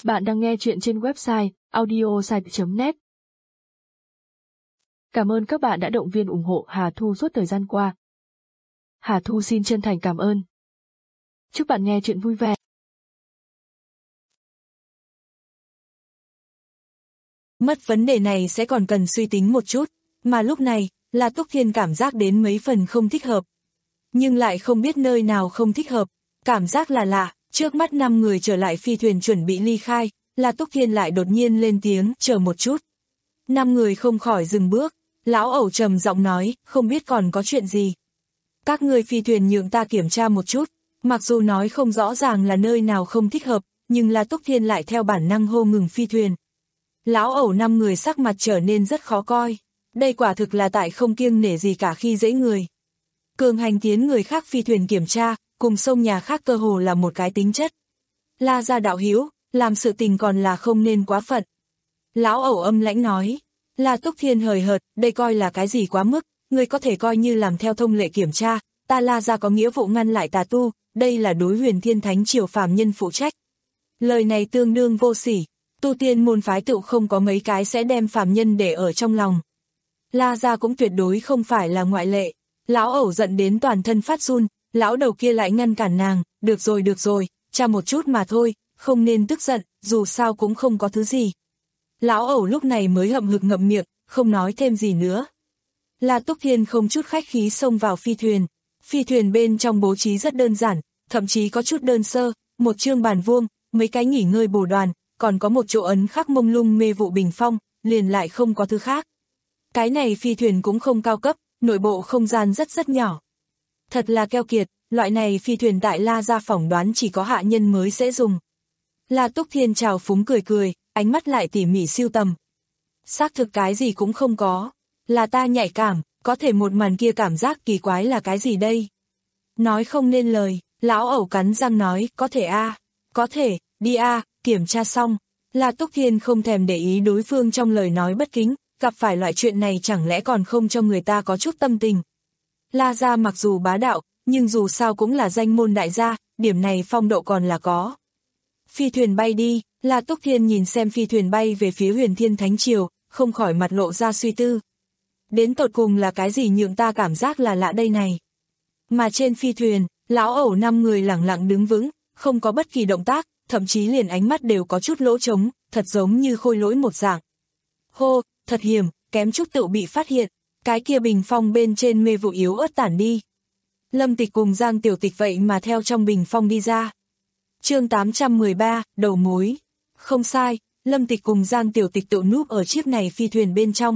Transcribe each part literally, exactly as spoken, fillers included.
Bạn đang nghe chuyện trên website audiosite chấm net. Cảm ơn các bạn đã động viên ủng hộ Hà Thu suốt thời gian qua. Hà Thu xin chân thành cảm ơn. Chúc bạn nghe chuyện vui vẻ. Mất vấn đề này sẽ còn cần suy tính một chút, mà lúc này, La Túc Thiên cảm giác đến mấy phần không thích hợp. Nhưng lại không biết nơi nào không thích hợp, cảm giác là lạ, trước mắt năm người trở lại phi thuyền chuẩn bị ly khai, La Túc Thiên lại đột nhiên lên tiếng, chờ một chút. Năm người không khỏi dừng bước, lão ẩu trầm giọng nói, không biết còn có chuyện gì. Các người phi thuyền nhượng ta kiểm tra một chút, mặc dù nói không rõ ràng là nơi nào không thích hợp, nhưng La Túc Thiên lại theo bản năng hô ngừng phi thuyền. Lão ẩu năm người sắc mặt trở nên rất khó coi, đây quả thực là tại không kiêng nể gì cả khi dễ người. Cường hành tiến người khác phi thuyền kiểm tra, cùng sông nhà khác cơ hồ là một cái tính chất. La gia đạo hữu, làm sự tình còn là không nên quá phận. Lão ẩu âm lãnh nói, La Túc Thiên hời hợt, đây coi là cái gì quá mức, người có thể coi như làm theo thông lệ kiểm tra, ta La gia có nghĩa vụ ngăn lại tà tu, đây là đối Huyền Thiên Thánh Triều phàm nhân phụ trách. Lời này tương đương vô sỉ, tu tiên môn phái tự không có mấy cái sẽ đem phàm nhân để ở trong lòng. La gia cũng tuyệt đối không phải là ngoại lệ. Lão ẩu giận đến toàn thân phát run, lão đầu kia lại ngăn cản nàng, được rồi được rồi, tra một chút mà thôi, không nên tức giận, dù sao cũng không có thứ gì. Lão ẩu lúc này mới hậm hực ngậm miệng, không nói thêm gì nữa. La Túc Thiên không chút khách khí xông vào phi thuyền, phi thuyền bên trong bố trí rất đơn giản, thậm chí có chút đơn sơ, một chương bàn vuông, mấy cái nghỉ ngơi bồ đoàn, còn có một chỗ ấn khắc mông lung mê vụ bình phong, liền lại không có thứ khác. Cái này phi thuyền cũng không cao cấp, nội bộ không gian rất rất nhỏ. Thật là keo kiệt, loại này phi thuyền tại La gia phỏng đoán chỉ có hạ nhân mới sẽ dùng. La Túc Thiên trào phúng cười cười, ánh mắt lại tỉ mỉ siêu tầm. Xác thực cái gì cũng không có, là ta nhạy cảm, có thể một màn kia cảm giác kỳ quái là cái gì đây? Nói không nên lời, lão ẩu cắn răng nói, có thể a, à, có thể, đi a, à, kiểm tra xong. La Túc Thiên không thèm để ý đối phương trong lời nói bất kính, gặp phải loại chuyện này chẳng lẽ còn không cho người ta có chút tâm tình. La gia mặc dù bá đạo, nhưng dù sao cũng là danh môn đại gia, điểm này phong độ còn là có. Phi thuyền bay đi, La Túc Thiên nhìn xem phi thuyền bay về phía Huyền Thiên Thánh Triều, không khỏi mặt lộ ra suy tư. Đến tột cùng là cái gì nhượng ta cảm giác là lạ đây này. Mà trên phi thuyền, lão ẩu năm người lẳng lặng đứng vững, không có bất kỳ động tác, thậm chí liền ánh mắt đều có chút lỗ trống, thật giống như khôi lỗi một dạng. Hô, thật hiểm, kém chút tự bị phát hiện, cái kia bình phong bên trên mê vụ yếu ớt tản đi. Lâm Tịch cùng Giang Tiểu Tịch vậy mà theo trong bình phong đi ra. Chương tám trăm mười ba, đầu mối. Không sai, Lâm Tịch cùng Giang Tiểu Tịch tự núp ở chiếc này phi thuyền bên trong.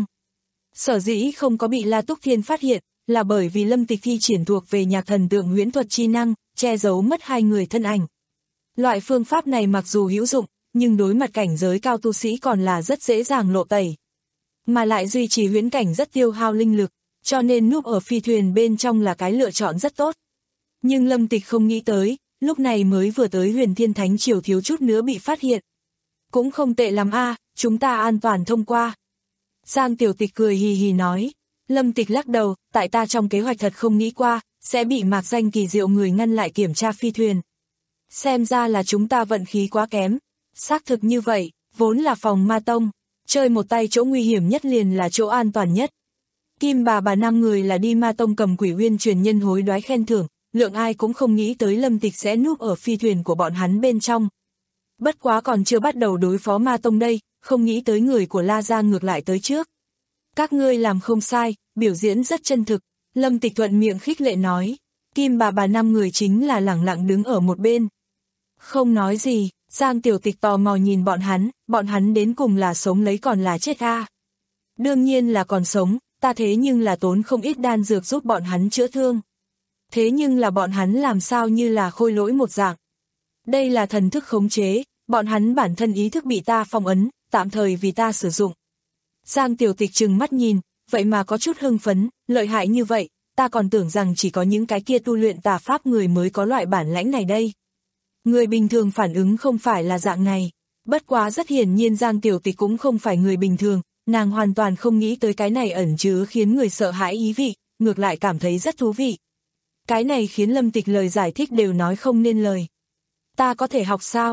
Sở dĩ không có bị La Túc Thiên phát hiện, là bởi vì Lâm Tịch thi triển thuộc về nhạc thần tượng huyễn thuật chi năng, che giấu mất hai người thân ảnh. Loại phương pháp này mặc dù hữu dụng, nhưng đối mặt cảnh giới cao tu sĩ còn là rất dễ dàng lộ tẩy. Mà lại duy trì huyễn cảnh rất tiêu hao linh lực, cho nên núp ở phi thuyền bên trong là cái lựa chọn rất tốt. Nhưng Lâm Tịch không nghĩ tới, lúc này mới vừa tới Huyền Thiên Thánh Triều thiếu chút nữa bị phát hiện. Cũng không tệ lắm a, chúng ta an toàn thông qua. Giang Tiểu Tịch cười hì hì nói, Lâm Tịch lắc đầu, tại ta trong kế hoạch thật không nghĩ qua, sẽ bị mạc danh kỳ diệu người ngăn lại kiểm tra phi thuyền. Xem ra là chúng ta vận khí quá kém, xác thực như vậy, vốn là phòng ma tông, chơi một tay chỗ nguy hiểm nhất liền là chỗ an toàn nhất. Kim bà bà năm người là đi ma tông cầm quỷ uyên truyền nhân hối đoái khen thưởng, lượng ai cũng không nghĩ tới Lâm Tịch sẽ núp ở phi thuyền của bọn hắn bên trong. Bất quá còn chưa bắt đầu đối phó ma tông đây, không nghĩ tới người của La gia ngược lại tới trước. Các ngươi làm không sai, biểu diễn rất chân thực, Lâm Tịch thuận miệng khích lệ nói. Kim bà bà năm người chính là lẳng lặng đứng ở một bên. Không nói gì, Giang Tiểu Tịch tò mò nhìn bọn hắn, bọn hắn đến cùng là sống lấy còn là chết a? Đương nhiên là còn sống, ta thế nhưng là tốn không ít đan dược giúp bọn hắn chữa thương. Thế nhưng là bọn hắn làm sao như là khôi lỗi một dạng. Đây là thần thức khống chế, bọn hắn bản thân ý thức bị ta phong ấn, tạm thời vì ta sử dụng. Giang Tiểu Tịch trừng mắt nhìn, vậy mà có chút hưng phấn, lợi hại như vậy, ta còn tưởng rằng chỉ có những cái kia tu luyện tà pháp người mới có loại bản lãnh này đây. Người bình thường phản ứng không phải là dạng này, bất quá rất hiển nhiên Giang Tiểu Tịch cũng không phải người bình thường, nàng hoàn toàn không nghĩ tới cái này ẩn chứa khiến người sợ hãi ý vị, ngược lại cảm thấy rất thú vị. Cái này khiến Lâm Tịch lời giải thích đều nói không nên lời. Ta có thể học sao?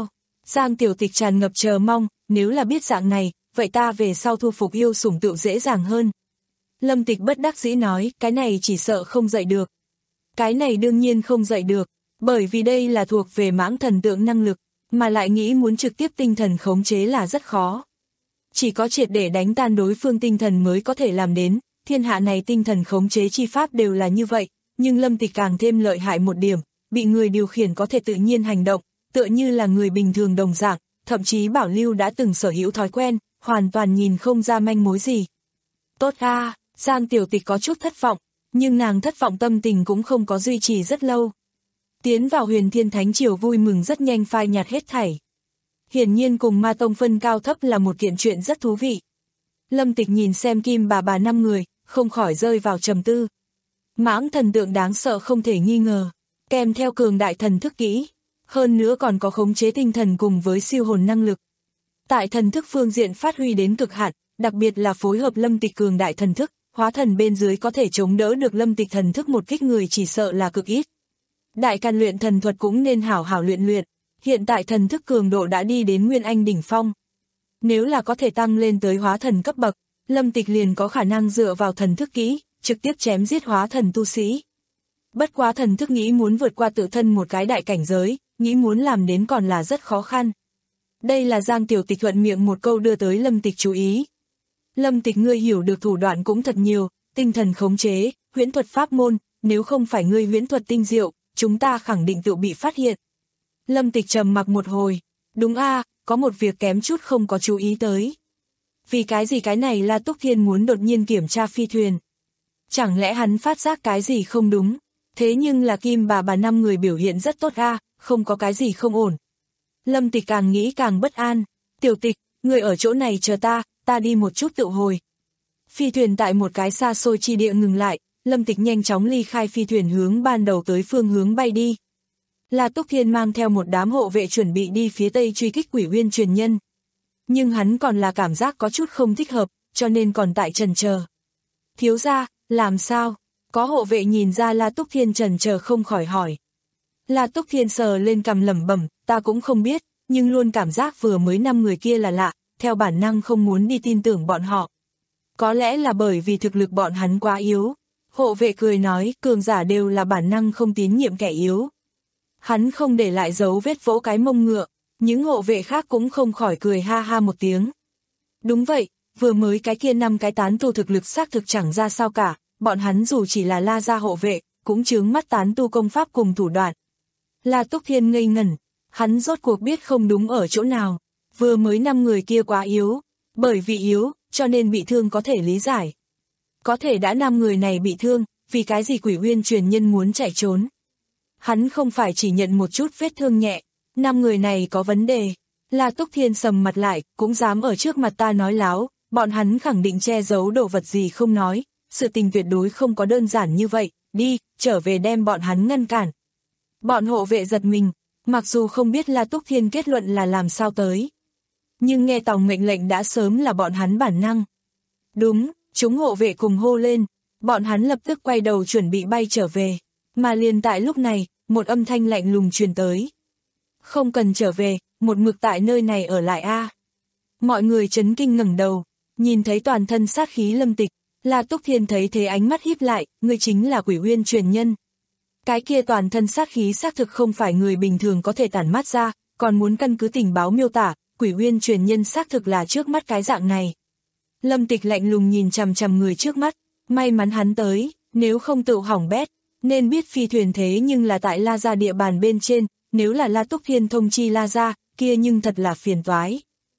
Giang Tiểu Tịch tràn ngập chờ mong, nếu là biết dạng này, vậy ta về sau thu phục yêu sủng tựu dễ dàng hơn. Lâm Tịch bất đắc dĩ nói, cái này chỉ sợ không dạy được. Cái này đương nhiên không dạy được, bởi vì đây là thuộc về mãng thần tượng năng lực, mà lại nghĩ muốn trực tiếp tinh thần khống chế là rất khó. Chỉ có triệt để đánh tan đối phương tinh thần mới có thể làm đến, thiên hạ này tinh thần khống chế chi pháp đều là như vậy, nhưng Lâm Tịch càng thêm lợi hại một điểm, bị người điều khiển có thể tự nhiên hành động, tựa như là người bình thường đồng dạng, thậm chí bảo lưu đã từng sở hữu thói quen, hoàn toàn nhìn không ra manh mối gì. Tốt a, Giang Tiểu Tịch có chút thất vọng, nhưng nàng thất vọng tâm tình cũng không có duy trì rất lâu. Tiến vào Huyền Thiên Thánh Triều vui mừng rất nhanh phai nhạt hết thảy. Hiển nhiên cùng Ma Tông phân cao thấp là một kiện chuyện rất thú vị. Lâm Tịch nhìn xem Kim bà bà năm người, không khỏi rơi vào trầm tư. Mãng thần tượng đáng sợ không thể nghi ngờ, kèm theo cường đại thần thức kỹ, hơn nữa còn có khống chế tinh thần cùng với siêu hồn năng lực. Tại thần thức phương diện phát huy đến cực hạn, đặc biệt là phối hợp Lâm Tịch cường đại thần thức, hóa thần bên dưới có thể chống đỡ được Lâm Tịch thần thức một kích người chỉ sợ là cực ít. Đại Càn luyện thần thuật cũng nên hảo hảo luyện luyện, hiện tại thần thức cường độ đã đi đến Nguyên Anh đỉnh phong. Nếu là có thể tăng lên tới hóa thần cấp bậc, Lâm Tịch liền có khả năng dựa vào thần thức kỹ, trực tiếp chém giết hóa thần tu sĩ. Bất quá thần thức nghĩ muốn vượt qua tự thân một cái đại cảnh giới, nghĩ muốn làm đến còn là rất khó khăn. Đây là Giang Tiểu Tịch thuận miệng một câu đưa tới Lâm Tịch chú ý. Lâm Tịch ngươi hiểu được thủ đoạn cũng thật nhiều, tinh thần khống chế, huyễn thuật pháp môn, nếu không phải ngươi huyễn thuật tinh diệu, chúng ta khẳng định tự bị phát hiện. Lâm Tịch trầm mặc một hồi, đúng a, có một việc kém chút không có chú ý tới. Vì cái gì cái này là Túc Thiên muốn đột nhiên kiểm tra phi thuyền. Chẳng lẽ hắn phát giác cái gì không đúng, thế nhưng là Kim bà bà năm người biểu hiện rất tốt a, không có cái gì không ổn. Lâm Tịch càng nghĩ càng bất an, Tiểu Tịch, người ở chỗ này chờ ta, ta đi một chút tự hồi. Phi thuyền tại một cái xa xôi chi địa ngừng lại, Lâm Tịch nhanh chóng ly khai phi thuyền hướng ban đầu tới phương hướng bay đi. La Túc Thiên mang theo một đám hộ vệ chuẩn bị đi phía tây truy kích Quỷ Uyên truyền nhân. Nhưng hắn còn là cảm giác có chút không thích hợp, cho nên còn tại chần chờ. Thiếu gia, làm sao? Có hộ vệ nhìn ra La Túc Thiên chần chờ không khỏi hỏi. La Túc Thiên sờ lên cằm lẩm bẩm, ta cũng không biết, nhưng luôn cảm giác vừa mới năm người kia là lạ, theo bản năng không muốn đi tin tưởng bọn họ. Có lẽ là bởi vì thực lực bọn hắn quá yếu. Hộ vệ cười nói, cường giả đều là bản năng không tín nhiệm kẻ yếu. Hắn không để lại dấu vết vỗ cái mông ngựa, những hộ vệ khác cũng không khỏi cười ha ha một tiếng. Đúng vậy, vừa mới cái kia năm cái tán tu thực lực xác thực chẳng ra sao cả, bọn hắn dù chỉ là La gia hộ vệ, cũng chướng mắt tán tu công pháp cùng thủ đoạn. La Túc Thiên ngây ngẩn, hắn rốt cuộc biết không đúng ở chỗ nào, vừa mới năm người kia quá yếu, bởi vì yếu, cho nên bị thương có thể lý giải. Có thể đã năm người này bị thương, vì cái gì Quỷ Uyên truyền nhân muốn chạy trốn. Hắn không phải chỉ nhận một chút vết thương nhẹ, năm người này có vấn đề. La Túc Thiên sầm mặt lại, cũng dám ở trước mặt ta nói láo, bọn hắn khẳng định che giấu đồ vật gì không nói, sự tình tuyệt đối không có đơn giản như vậy, đi, trở về đem bọn hắn ngăn cản. Bọn hộ vệ giật mình, mặc dù không biết La Túc Thiên kết luận là làm sao tới. Nhưng nghe tòng mệnh lệnh đã sớm là bọn hắn bản năng. Đúng, chúng hộ vệ cùng hô lên, bọn hắn lập tức quay đầu chuẩn bị bay trở về. Mà liền tại lúc này, một âm thanh lạnh lùng truyền tới. Không cần trở về, một mực tại nơi này ở lại a. Mọi người chấn kinh ngẩng đầu, nhìn thấy toàn thân sát khí Lâm Tịch, La Túc Thiên thấy thế ánh mắt híp lại, ngươi chính là Quỷ Uyên truyền nhân. Cái kia toàn thân sát khí xác thực không phải người bình thường có thể tản mát ra, còn muốn căn cứ tình báo miêu tả, Quỷ Uyên truyền nhân xác thực là trước mắt cái dạng này. Lâm Tịch lạnh lùng nhìn chằm chằm người trước mắt, may mắn hắn tới, nếu không tự hỏng bét, nên biết phi thuyền thế nhưng là tại La gia địa bàn bên trên, nếu là La Túc Thiên thông chi La gia, kia nhưng thật là phiền toái.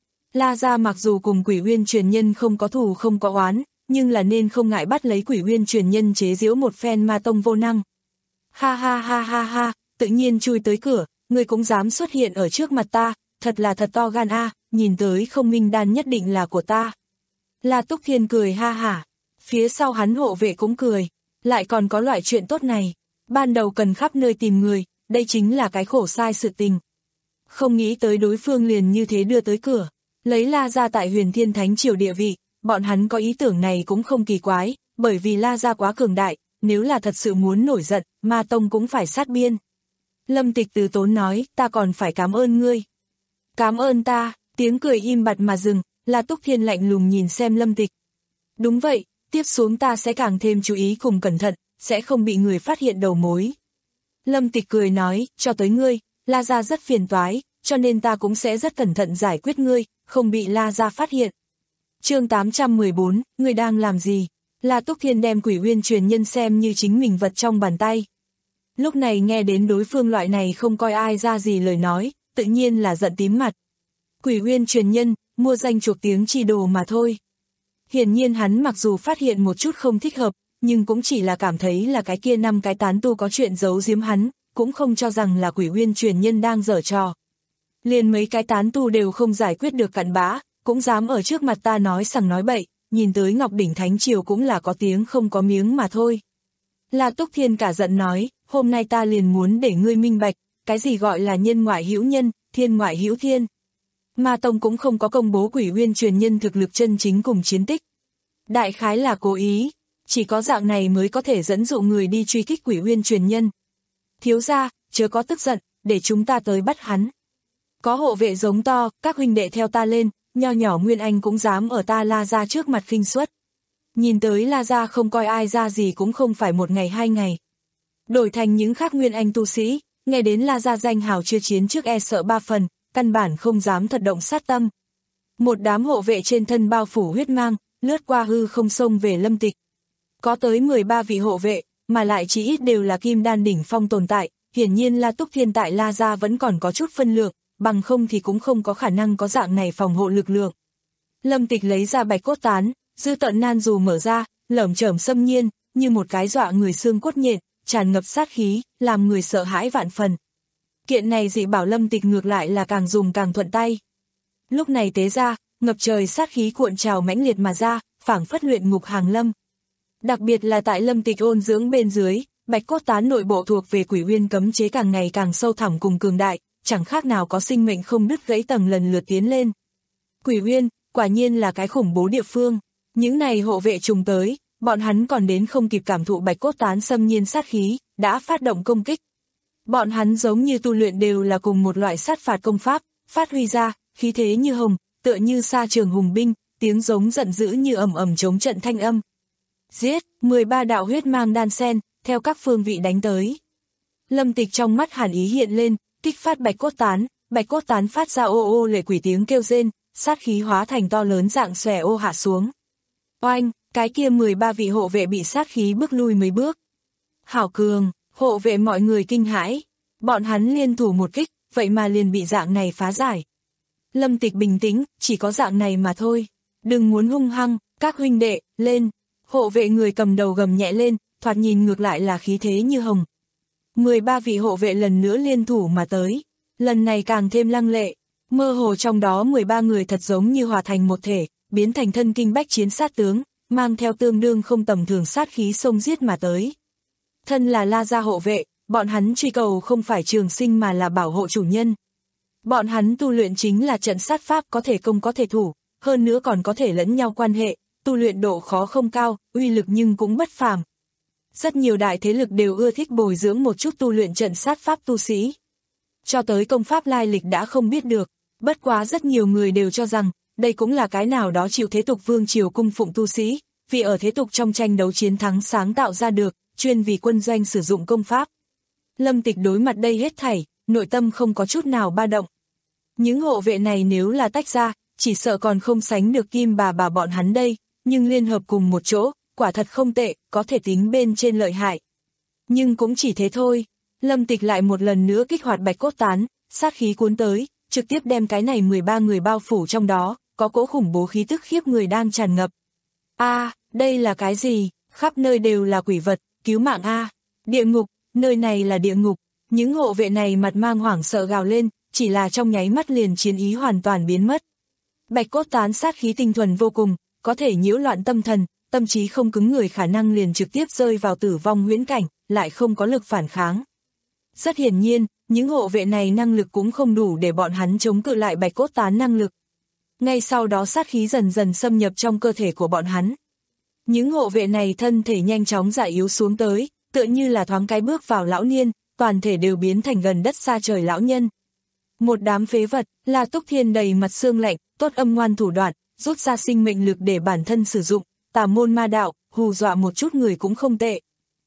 La gia mặc dù cùng Quỷ Uyên truyền nhân không có thù không có oán, nhưng là nên không ngại bắt lấy Quỷ Uyên truyền nhân chế giễu một phen Ma Tông vô năng. Ha ha ha ha ha, tự nhiên chui tới cửa, ngươi cũng dám xuất hiện ở trước mặt ta, thật là thật to gan a, nhìn tới không minh đan nhất định là của ta. La Túc Thiên cười ha hả, phía sau hắn hộ vệ cũng cười, lại còn có loại chuyện tốt này, ban đầu cần khắp nơi tìm người, đây chính là cái khổ sai sự tình. Không nghĩ tới đối phương liền như thế đưa tới cửa, lấy La gia tại Huyền Thiên Thánh Triều địa vị, bọn hắn có ý tưởng này cũng không kỳ quái, bởi vì La gia quá cường đại, nếu là thật sự muốn nổi giận, Ma Tông cũng phải sát biên. Lâm Tịch từ tốn nói, ta còn phải cảm ơn ngươi. Cảm ơn ta, tiếng cười im bặt mà dừng, La Túc Thiên lạnh lùng nhìn xem Lâm Tịch. Đúng vậy, tiếp xuống ta sẽ càng thêm chú ý cùng cẩn thận, sẽ không bị người phát hiện đầu mối. Lâm Tịch cười nói, cho tới ngươi, La gia rất phiền toái, cho nên ta cũng sẽ rất cẩn thận giải quyết ngươi, không bị La gia phát hiện. Chương tám trăm mười bốn, ngươi đang làm gì? La Túc Thiên đem Quỷ Uyên truyền nhân xem như chính mình vật trong bàn tay. Lúc này nghe đến đối phương loại này không coi ai ra gì lời nói, tự nhiên là giận tím mặt. Quỷ Uyên truyền nhân, mua danh chuộc tiếng chi đồ mà thôi. Hiển nhiên hắn mặc dù phát hiện một chút không thích hợp, nhưng cũng chỉ là cảm thấy là cái kia năm cái tán tu có chuyện giấu giếm hắn, cũng không cho rằng là Quỷ Uyên truyền nhân đang giở trò. Liền mấy cái tán tu đều không giải quyết được cặn bã, cũng dám ở trước mặt ta nói sằng nói bậy, nhìn tới Ngọc Đỉnh Thánh Triều cũng là có tiếng không có miếng mà thôi. La Túc Thiên cả giận nói, hôm nay ta liền muốn để ngươi minh bạch, cái gì gọi là nhân ngoại hữu nhân, thiên ngoại hữu thiên. Ma Tông cũng không có công bố Quỷ Uyên truyền nhân thực lực chân chính cùng chiến tích. Đại khái là cố ý, chỉ có dạng này mới có thể dẫn dụ người đi truy kích Quỷ Uyên truyền nhân. Thiếu gia, chớ có tức giận, để chúng ta tới bắt hắn. Có hộ vệ giống to, các huynh đệ theo ta lên, nho nhỏ Nguyên Anh cũng dám ở ta La gia trước mặt khinh suất. Nhìn tới La gia không coi ai ra gì cũng không phải một ngày hai ngày. Đổi thành những khác Nguyên Anh tu sĩ, nghe đến La gia danh hào chưa chiến trước e sợ ba phần, căn bản không dám thật động sát tâm. Một đám hộ vệ trên thân bao phủ huyết mang, lướt qua hư không xông về Lâm Tịch. Có tới mười ba vị hộ vệ, mà lại chỉ ít đều là kim đan đỉnh phong tồn tại, hiển nhiên La Túc Thiên tại La gia vẫn còn có chút phân lượng, bằng không thì cũng không có khả năng có dạng này phòng hộ lực lượng. Lâm Tịch lấy ra bạch cốt tán, dư tận nan dù mở ra, lởm chởm xâm nhiên, như một cái dọa người xương cốt nhện, tràn ngập sát khí, làm người sợ hãi vạn phần. Kiện này dị bảo Lâm Tịch ngược lại là càng dùng càng thuận tay. Lúc này tế ra, ngập trời sát khí cuộn trào mãnh liệt mà ra, phảng phất luyện ngục hàng lâm. Đặc biệt là tại Lâm Tịch ôn dưỡng bên dưới, bạch cốt tán nội bộ thuộc về Quỷ Uyên cấm chế càng ngày càng sâu thẳm cùng cường đại, chẳng khác nào có sinh mệnh không đứt gãy tầng lần lượt tiến lên. Quỷ Uyên, quả nhiên là cái khủng bố địa phương. Những này hộ vệ trùng tới, bọn hắn còn đến không kịp cảm thụ bạch cốt tán xâm nhiên sát khí, đã phát động công kích. Bọn hắn giống như tu luyện đều là cùng một loại sát phạt công pháp, phát huy ra, khí thế như hồng, tựa như sa trường hùng binh, tiếng giống giận dữ như ầm ầm chống trận thanh âm. Giết, mười ba đạo huyết mang đan sen, theo các phương vị đánh tới. Lâm Tịch trong mắt hàn ý hiện lên, kích phát bạch cốt tán, bạch cốt tán phát ra ô ô lệ quỷ tiếng kêu rên, sát khí hóa thành to lớn dạng xòe ô hạ xuống. Oanh, cái kia mười ba vị hộ vệ bị sát khí bước lui mấy bước. Hảo cường, hộ vệ mọi người kinh hãi, bọn hắn liên thủ một kích, vậy mà liền bị dạng này phá giải. Lâm Tịch bình tĩnh, chỉ có dạng này mà thôi, đừng muốn hung hăng, các huynh đệ, lên. Hộ vệ người cầm đầu gầm nhẹ lên, thoạt nhìn ngược lại là khí thế như hồng. mười ba vị hộ vệ lần nữa liên thủ mà tới, lần này càng thêm lăng lệ, mơ hồ trong đó mười ba người thật giống như hòa thành một thể, biến thành thân kinh bách chiến sát tướng, mang theo tương đương không tầm thường sát khí xông giết mà tới. Thân là La gia hộ vệ, bọn hắn truy cầu không phải trường sinh mà là bảo hộ chủ nhân. Bọn hắn tu luyện chính là trận sát pháp có thể công có thể thủ, hơn nữa còn có thể lẫn nhau quan hệ, tu luyện độ khó không cao, uy lực nhưng cũng bất phàm. Rất nhiều đại thế lực đều ưa thích bồi dưỡng một chút tu luyện trận sát pháp tu sĩ. Cho tới công pháp lai lịch đã không biết được, bất quá rất nhiều người đều cho rằng, đây cũng là cái nào đó chịu thế tục vương triều cung phụng tu sĩ, vì ở thế tục trong tranh đấu chiến thắng sáng tạo ra được, chuyên vì quân doanh sử dụng công pháp. Lâm Tịch đối mặt đây hết thảy, nội tâm không có chút nào ba động. Những hộ vệ này nếu là tách ra, chỉ sợ còn không sánh được Kim bà bà bọn hắn đây, nhưng liên hợp cùng một chỗ, quả thật không tệ, có thể tính bên trên lợi hại. Nhưng cũng chỉ thế thôi, Lâm Tịch lại một lần nữa kích hoạt bạch cốt tán, sát khí cuốn tới, trực tiếp đem cái này mười ba người bao phủ trong đó, có cỗ khủng bố khí tức khiếp người đang tràn ngập. A, đây là cái gì? Khắp nơi đều là quỷ vật, cứu mạng a. Địa ngục, nơi này là địa ngục. Những hộ vệ này mặt mang hoảng sợ gào lên, chỉ là trong nháy mắt liền chiến ý hoàn toàn biến mất. Bạch cốt tán sát khí tinh thuần vô cùng, có thể nhiễu loạn tâm thần, tâm trí không cứng người khả năng liền trực tiếp rơi vào tử vong huyễn cảnh, lại không có lực phản kháng. Rất hiển nhiên, những hộ vệ này năng lực cũng không đủ để bọn hắn chống cự lại bạch cốt tán năng lực. Ngay sau đó sát khí dần dần xâm nhập trong cơ thể của bọn hắn. Những hộ vệ này thân thể nhanh chóng già yếu xuống tới, tựa như là thoáng cái bước vào lão niên, toàn thể đều biến thành gần đất xa trời lão nhân. Một đám phế vật, La Túc Thiên đầy mặt xương lạnh, tốt âm ngoan thủ đoạn, rút ra sinh mệnh lực để bản thân sử dụng, tà môn ma đạo, hù dọa một chút người cũng không tệ.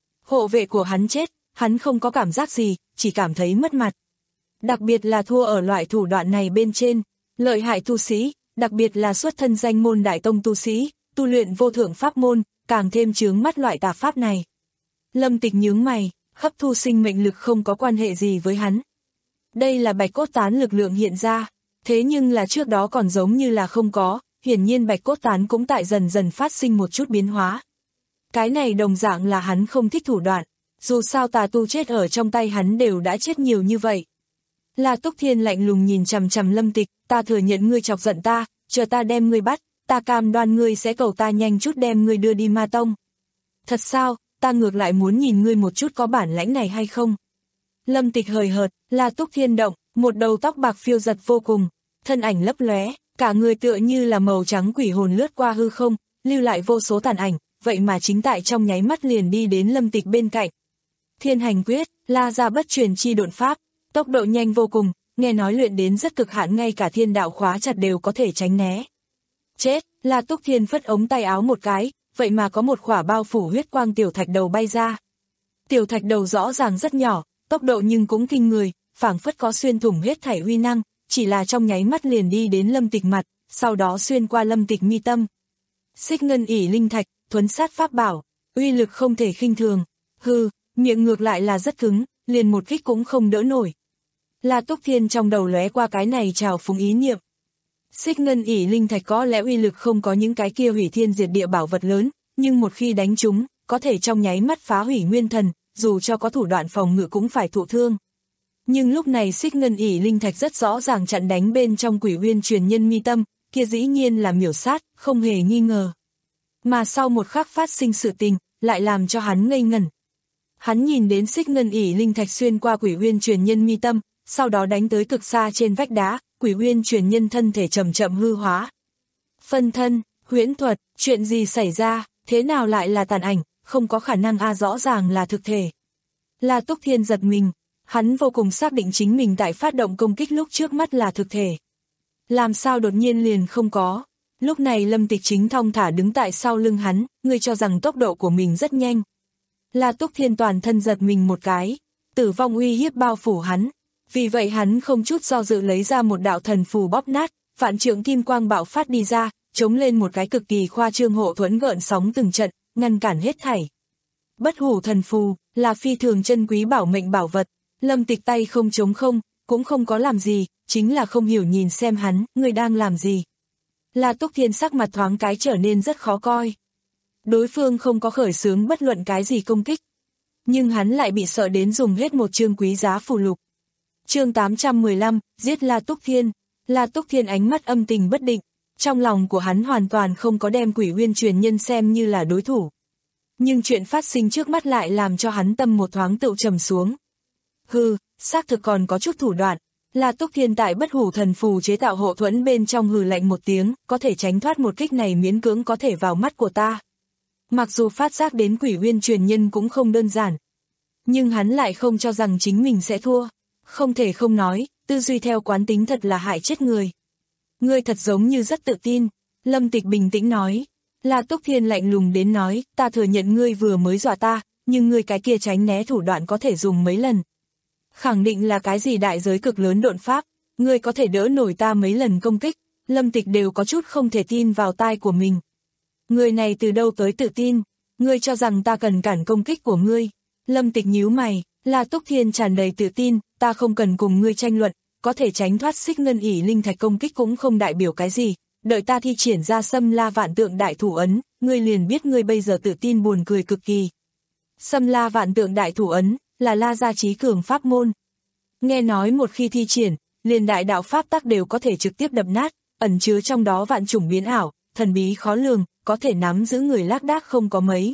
Hộ vệ của hắn chết, hắn không có cảm giác gì, chỉ cảm thấy mất mặt. Đặc biệt là thua ở loại thủ đoạn này bên trên, lợi hại tu sĩ, đặc biệt là xuất thân danh môn đại tông tu sĩ, tu luyện vô thượng pháp môn, càng thêm chướng mắt loại tà pháp này. Lâm Tịch nhướng mày, hấp thu sinh mệnh lực không có quan hệ gì với hắn. Đây là bạch cốt tán lực lượng hiện ra, thế nhưng là trước đó còn giống như là không có, hiển nhiên bạch cốt tán cũng tại dần dần phát sinh một chút biến hóa. Cái này đồng dạng là hắn không thích thủ đoạn, dù sao tà tu chết ở trong tay hắn đều đã chết nhiều như vậy. La Túc Thiên lạnh lùng nhìn chằm chằm Lâm Tịch, ta thừa nhận ngươi chọc giận ta, chờ ta đem ngươi bắt, ta cam đoan ngươi sẽ cầu ta nhanh chút đem ngươi đưa đi ma tông. Thật sao, ta ngược lại muốn nhìn ngươi một chút có bản lãnh này hay không. Lâm Tịch hời hợt, La Túc Thiên động, một đầu tóc bạc phiêu giật vô cùng, thân ảnh lấp lóe, cả người tựa như là màu trắng quỷ hồn lướt qua hư không, lưu lại vô số tàn ảnh, vậy mà chính tại trong nháy mắt liền đi đến Lâm Tịch bên cạnh. Thiên hành quyết, La ra bất truyền chi độn pháp, tốc độ nhanh vô cùng, nghe nói luyện đến rất cực hạn, ngay cả thiên đạo khóa chặt đều có thể tránh né. Chết, La Túc Thiên phất ống tay áo một cái, vậy mà có một khỏa bao phủ huyết quang tiểu thạch đầu bay ra. Tiểu thạch đầu rõ ràng rất nhỏ, tốc độ nhưng cũng kinh người, phảng phất có xuyên thủng hết thảy uy năng, chỉ là trong nháy mắt liền đi đến Lâm Tịch mặt, sau đó xuyên qua Lâm Tịch mi tâm. Xích ngân ỷ linh thạch, thuấn sát pháp bảo, uy lực không thể khinh thường. Hừ, miệng ngược lại là rất cứng, liền một kích cũng không đỡ nổi. La Túc Thiên trong đầu lóe qua cái này trào phúng ý niệm. Xích ngân ỷ linh thạch có lẽ uy lực không có những cái kia hủy thiên diệt địa bảo vật lớn, nhưng một khi đánh trúng, có thể trong nháy mắt phá hủy nguyên thần, dù cho có thủ đoạn phòng ngự cũng phải thụ thương. Nhưng lúc này xích ngân ỷ linh thạch rất rõ ràng chặn đánh bên trong quỷ uyên truyền nhân mi tâm, kia dĩ nhiên là miểu sát, không hề nghi ngờ. Mà sau một khắc phát sinh sự tình, lại làm cho hắn ngây ngẩn. Hắn nhìn đến xích ngân ỷ linh thạch xuyên qua quỷ uyên truyền nhân mi tâm, sau đó đánh tới cực xa trên vách đá, quỷ uyên truyền nhân thân thể chậm chậm hư hóa. Phân thân, huyễn thuật, chuyện gì xảy ra, thế nào lại là tàn ảnh, không có khả năng a, rõ ràng là thực thể. La Túc Thiên giật mình, hắn vô cùng xác định chính mình tại phát động công kích lúc trước mắt là thực thể. Làm sao đột nhiên liền không có. Lúc này Lâm Tịch chính thong thả đứng tại sau lưng hắn, ngươi cho rằng tốc độ của mình rất nhanh. La Túc Thiên toàn thân giật mình một cái, tử vong uy hiếp bao phủ hắn. Vì vậy hắn không chút do dự lấy ra một đạo thần phù bóp nát, vạn trượng kim quang bạo phát đi ra, chống lên một cái cực kỳ khoa trương hộ thuẫn gợn sóng từng trận, ngăn cản hết thảy. Bất hủ thần phù, là phi thường chân quý bảo mệnh bảo vật, Lâm Tịch tay không chống không, cũng không có làm gì, chính là không hiểu nhìn xem hắn, người đang làm gì. La Túc Thiên sắc mặt thoáng cái trở nên rất khó coi. Đối phương không có khởi xướng bất luận cái gì công kích, nhưng hắn lại bị sợ đến dùng hết một chương quý giá phù lục. Chương tám trăm mười lăm, giết La Túc Thiên. La Túc Thiên ánh mắt âm tình bất định, trong lòng của hắn hoàn toàn không có đem quỷ uyên truyền nhân xem như là đối thủ. Nhưng chuyện phát sinh trước mắt lại làm cho hắn tâm một thoáng tựu trầm xuống. Hừ, xác thực còn có chút thủ đoạn. La Túc Thiên tại bất hủ thần phù chế tạo hộ thuẫn bên trong hừ lạnh một tiếng, có thể tránh thoát một kích này miễn cưỡng có thể vào mắt của ta. Mặc dù phát giác đến quỷ uyên truyền nhân cũng không đơn giản, nhưng hắn lại không cho rằng chính mình sẽ thua. Không thể không nói, tư duy theo quán tính thật là hại chết người. Ngươi thật giống như rất tự tin, Lâm Tịch bình tĩnh nói. La Túc Thiên lạnh lùng đến nói, ta thừa nhận ngươi vừa mới dọa ta, nhưng ngươi cái kia tránh né thủ đoạn có thể dùng mấy lần. Khẳng định là cái gì đại giới cực lớn độn pháp, ngươi có thể đỡ nổi ta mấy lần công kích. Lâm Tịch đều có chút không thể tin vào tai của mình. Người này từ đâu tới tự tin, ngươi cho rằng ta cần cản công kích của ngươi. Lâm Tịch nhíu mày, La Túc Thiên tràn đầy tự tin, ta không cần cùng ngươi tranh luận, có thể tránh thoát xích ngân ỷ linh thạch công kích cũng không đại biểu cái gì, đợi ta thi triển ra Xâm La Vạn Tượng Đại Thủ Ấn, ngươi liền biết ngươi bây giờ tự tin buồn cười cực kỳ. Xâm La Vạn Tượng Đại Thủ Ấn là La gia trí cường pháp môn. Nghe nói một khi thi triển, liền đại đạo pháp tắc đều có thể trực tiếp đập nát, ẩn chứa trong đó vạn chủng biến ảo, thần bí khó lường, có thể nắm giữ người lác đác không có mấy.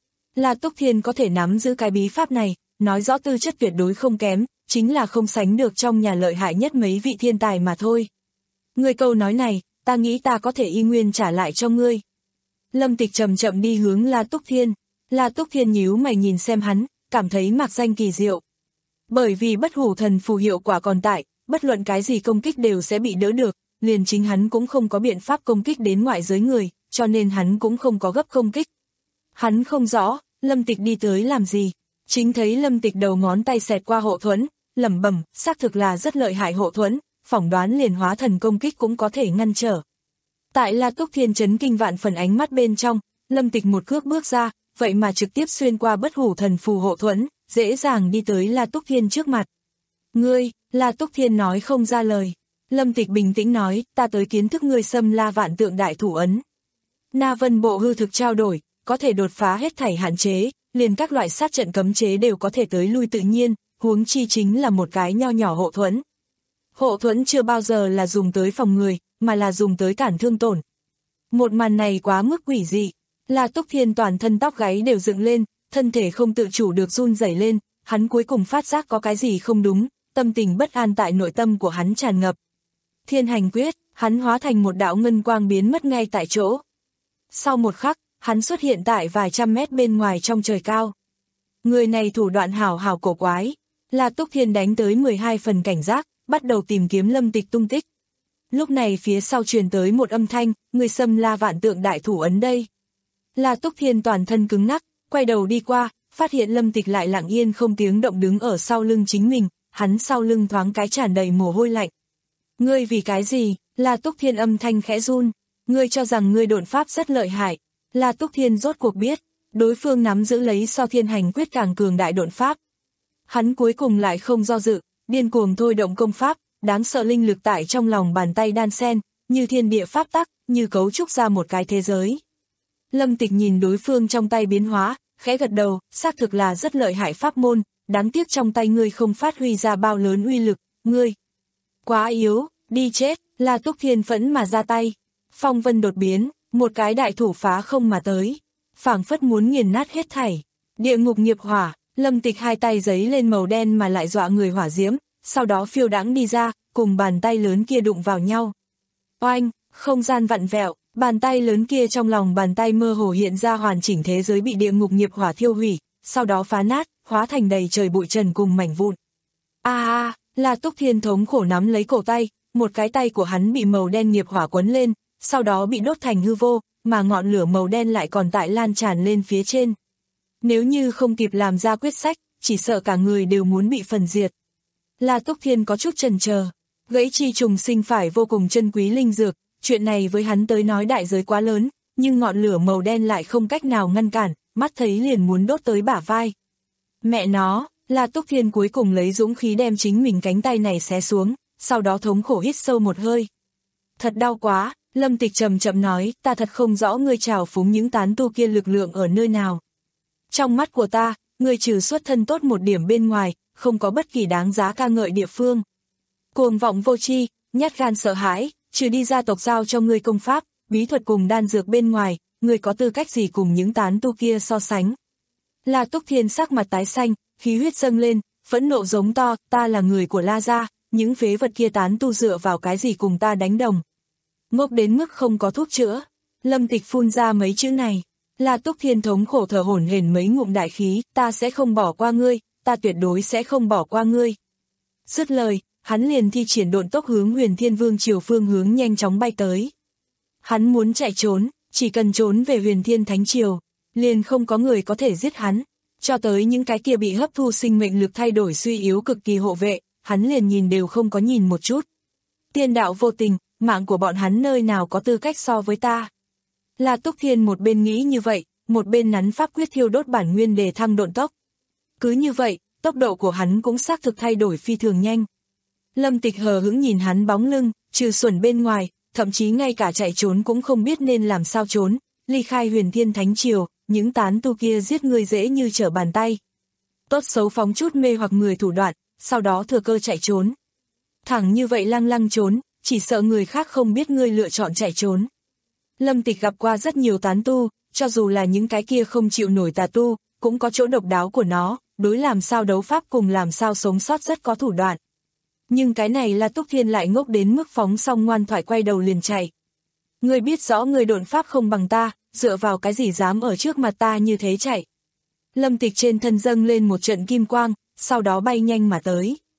La Túc Thiên có thể nắm giữ cái bí pháp này, nói rõ tư chất tuyệt đối không kém, chính là không sánh được trong nhà lợi hại nhất mấy vị thiên tài mà thôi. Ngươi câu nói này, ta nghĩ ta có thể y nguyên trả lại cho ngươi. Lâm Tịch chậm chậm đi hướng La Túc Thiên. La Túc Thiên nhíu mày nhìn xem hắn, cảm thấy mạc danh kỳ diệu. Bởi vì bất hủ thần phù hiệu quả còn tại, bất luận cái gì công kích đều sẽ bị đỡ được, liền chính hắn cũng không có biện pháp công kích đến ngoại giới người, cho nên hắn cũng không có gấp công kích. Hắn không rõ, Lâm Tịch đi tới làm gì, chính thấy Lâm Tịch đầu ngón tay xẹt qua hộ thuẫn, lẩm bẩm, xác thực là rất lợi hại hộ thuẫn, phỏng đoán liền hóa thần công kích cũng có thể ngăn trở. Tại La Túc Thiên chấn kinh vạn phần ánh mắt bên trong, Lâm Tịch một cước bước ra, vậy mà trực tiếp xuyên qua bất hủ thần phù hộ thuẫn, dễ dàng đi tới La Túc Thiên trước mặt. Ngươi, La Túc Thiên nói không ra lời. Lâm Tịch bình tĩnh nói, ta tới kiến thức ngươi xâm la vạn tượng đại thủ ấn. Na Vân bộ hư thực trao đổi, có thể đột phá hết thảy hạn chế, liền các loại sát trận cấm chế đều có thể tới lui tự nhiên, huống chi chính là một cái nho nhỏ hộ thuẫn. Hộ thuẫn chưa bao giờ là dùng tới phòng người, mà là dùng tới cản thương tổn. Một màn này quá mức quỷ dị, La Túc Thiên toàn thân tóc gáy đều dựng lên, thân thể không tự chủ được run rẩy lên, hắn cuối cùng phát giác có cái gì không đúng, tâm tình bất an tại nội tâm của hắn tràn ngập. Thiên hành quyết, hắn hóa thành một đạo ngân quang biến mất ngay tại chỗ. Sau một khắc, hắn xuất hiện tại vài trăm mét bên ngoài trong trời cao. Người này thủ đoạn hảo hảo cổ quái, La Túc Thiên đánh tới mười hai phần cảnh giác, bắt đầu tìm kiếm Lâm Tịch tung tích. Lúc này phía sau truyền tới một âm thanh, người xâm la vạn tượng đại thủ ấn đây. La Túc Thiên toàn thân cứng ngắc, quay đầu đi qua, phát hiện Lâm Tịch lại lặng yên không tiếng động đứng ở sau lưng chính mình, hắn sau lưng thoáng cái tràn đầy mồ hôi lạnh. Ngươi vì cái gì? La Túc Thiên âm thanh khẽ run, ngươi cho rằng ngươi độn pháp rất lợi hại. La Túc Thiên rốt cuộc biết, đối phương nắm giữ lấy so thiên hành quyết càng cường đại độn pháp. Hắn cuối cùng lại không do dự, điên cuồng thôi động công pháp, đáng sợ linh lực tại trong lòng bàn tay đan sen, như thiên địa pháp tắc, như cấu trúc ra một cái thế giới. Lâm Tịch nhìn đối phương trong tay biến hóa, khẽ gật đầu, xác thực là rất lợi hại pháp môn, đáng tiếc trong tay ngươi không phát huy ra bao lớn uy lực, ngươi quá yếu, đi chết. La Túc Thiên phẫn mà ra tay, phong vân đột biến, một cái đại thủ phá không mà tới, phảng phất muốn nghiền nát hết thảy. Địa ngục nghiệp hỏa, Lâm Tịch hai tay giấy lên màu đen mà lại dọa người hỏa diễm, sau đó phiêu đãng đi ra, cùng bàn tay lớn kia đụng vào nhau. Oanh, không gian vặn vẹo, bàn tay lớn kia trong lòng bàn tay mơ hồ hiện ra hoàn chỉnh thế giới bị địa ngục nghiệp hỏa thiêu hủy, sau đó phá nát, hóa thành đầy trời bụi trần cùng mảnh vụn. A a, La Túc Thiên thống khổ nắm lấy cổ tay, một cái tay của hắn bị màu đen nghiệp hỏa quấn lên, sau đó bị đốt thành hư vô, mà ngọn lửa màu đen lại còn tại lan tràn lên phía trên. Nếu như không kịp làm ra quyết sách, chỉ sợ cả người đều muốn bị phần diệt. La Túc Thiên có chút chần chờ, gãy chi trùng sinh phải vô cùng chân quý linh dược, chuyện này với hắn tới nói đại giới quá lớn, nhưng ngọn lửa màu đen lại không cách nào ngăn cản, mắt thấy liền muốn đốt tới bả vai. Mẹ nó, La Túc Thiên cuối cùng lấy dũng khí đem chính mình cánh tay này xé xuống, sau đó thống khổ hít sâu một hơi. Thật đau quá, Lâm Tịch chậm chậm nói, ta thật không rõ ngươi trào phúng những tán tu kia lực lượng ở nơi nào. Trong mắt của ta, ngươi trừ xuất thân tốt một điểm bên ngoài, không có bất kỳ đáng giá ca ngợi địa phương. Cuồng vọng vô tri, nhát gan sợ hãi, trừ đi gia tộc giao cho ngươi công pháp, bí thuật cùng đan dược bên ngoài, ngươi có tư cách gì cùng những tán tu kia so sánh. La Túc Thiên sắc mặt tái xanh, khí huyết dâng lên, phẫn nộ giống to, ta là người của La gia, những phế vật kia tán tu dựa vào cái gì cùng ta đánh đồng. Ngốc đến mức không có thuốc chữa. Lâm Tịch phun ra mấy chữ này. La Túc Thiên thống khổ thở hổn hển mấy ngụm đại khí, ta sẽ không bỏ qua ngươi, ta tuyệt đối sẽ không bỏ qua ngươi. Dứt lời, hắn liền thi triển độn tốc hướng Huyền Thiên Vương triều phương hướng nhanh chóng bay tới. Hắn muốn chạy trốn, chỉ cần trốn về Huyền Thiên Thánh triều, liền không có người có thể giết hắn. Cho tới những cái kia bị hấp thu sinh mệnh lực thay đổi suy yếu cực kỳ hộ vệ, hắn liền nhìn đều không có nhìn một chút. Tiên đạo vô tình, mạng của bọn hắn nơi nào có tư cách so với ta. La Túc Thiên một bên nghĩ như vậy, một bên nắn pháp quyết thiêu đốt bản nguyên để thăng độn tốc. Cứ như vậy, tốc độ của hắn cũng xác thực thay đổi phi thường nhanh. Lâm Tịch hờ hững nhìn hắn bóng lưng, trừ xuẩn bên ngoài, thậm chí ngay cả chạy trốn cũng không biết nên làm sao trốn, ly khai Huyền Thiên Thánh triều, những tán tu kia giết người dễ như trở bàn tay. Tốt xấu phóng chút mê hoặc người thủ đoạn, sau đó thừa cơ chạy trốn. Thẳng như vậy lăng lăng trốn, chỉ sợ người khác không biết ngươi lựa chọn chạy trốn. Lâm Tịch gặp qua rất nhiều tán tu, cho dù là những cái kia không chịu nổi tà tu, cũng có chỗ độc đáo của nó, đối làm sao đấu pháp cùng làm sao sống sót rất có thủ đoạn. Nhưng cái này là Túc Thiên lại ngốc đến mức phóng xong ngoan thoại quay đầu liền chạy. Ngươi biết rõ người độn pháp không bằng ta, dựa vào cái gì dám ở trước mặt ta như thế chạy. Lâm Tịch trên thân dâng lên một trận kim quang, sau đó bay nhanh mà tới.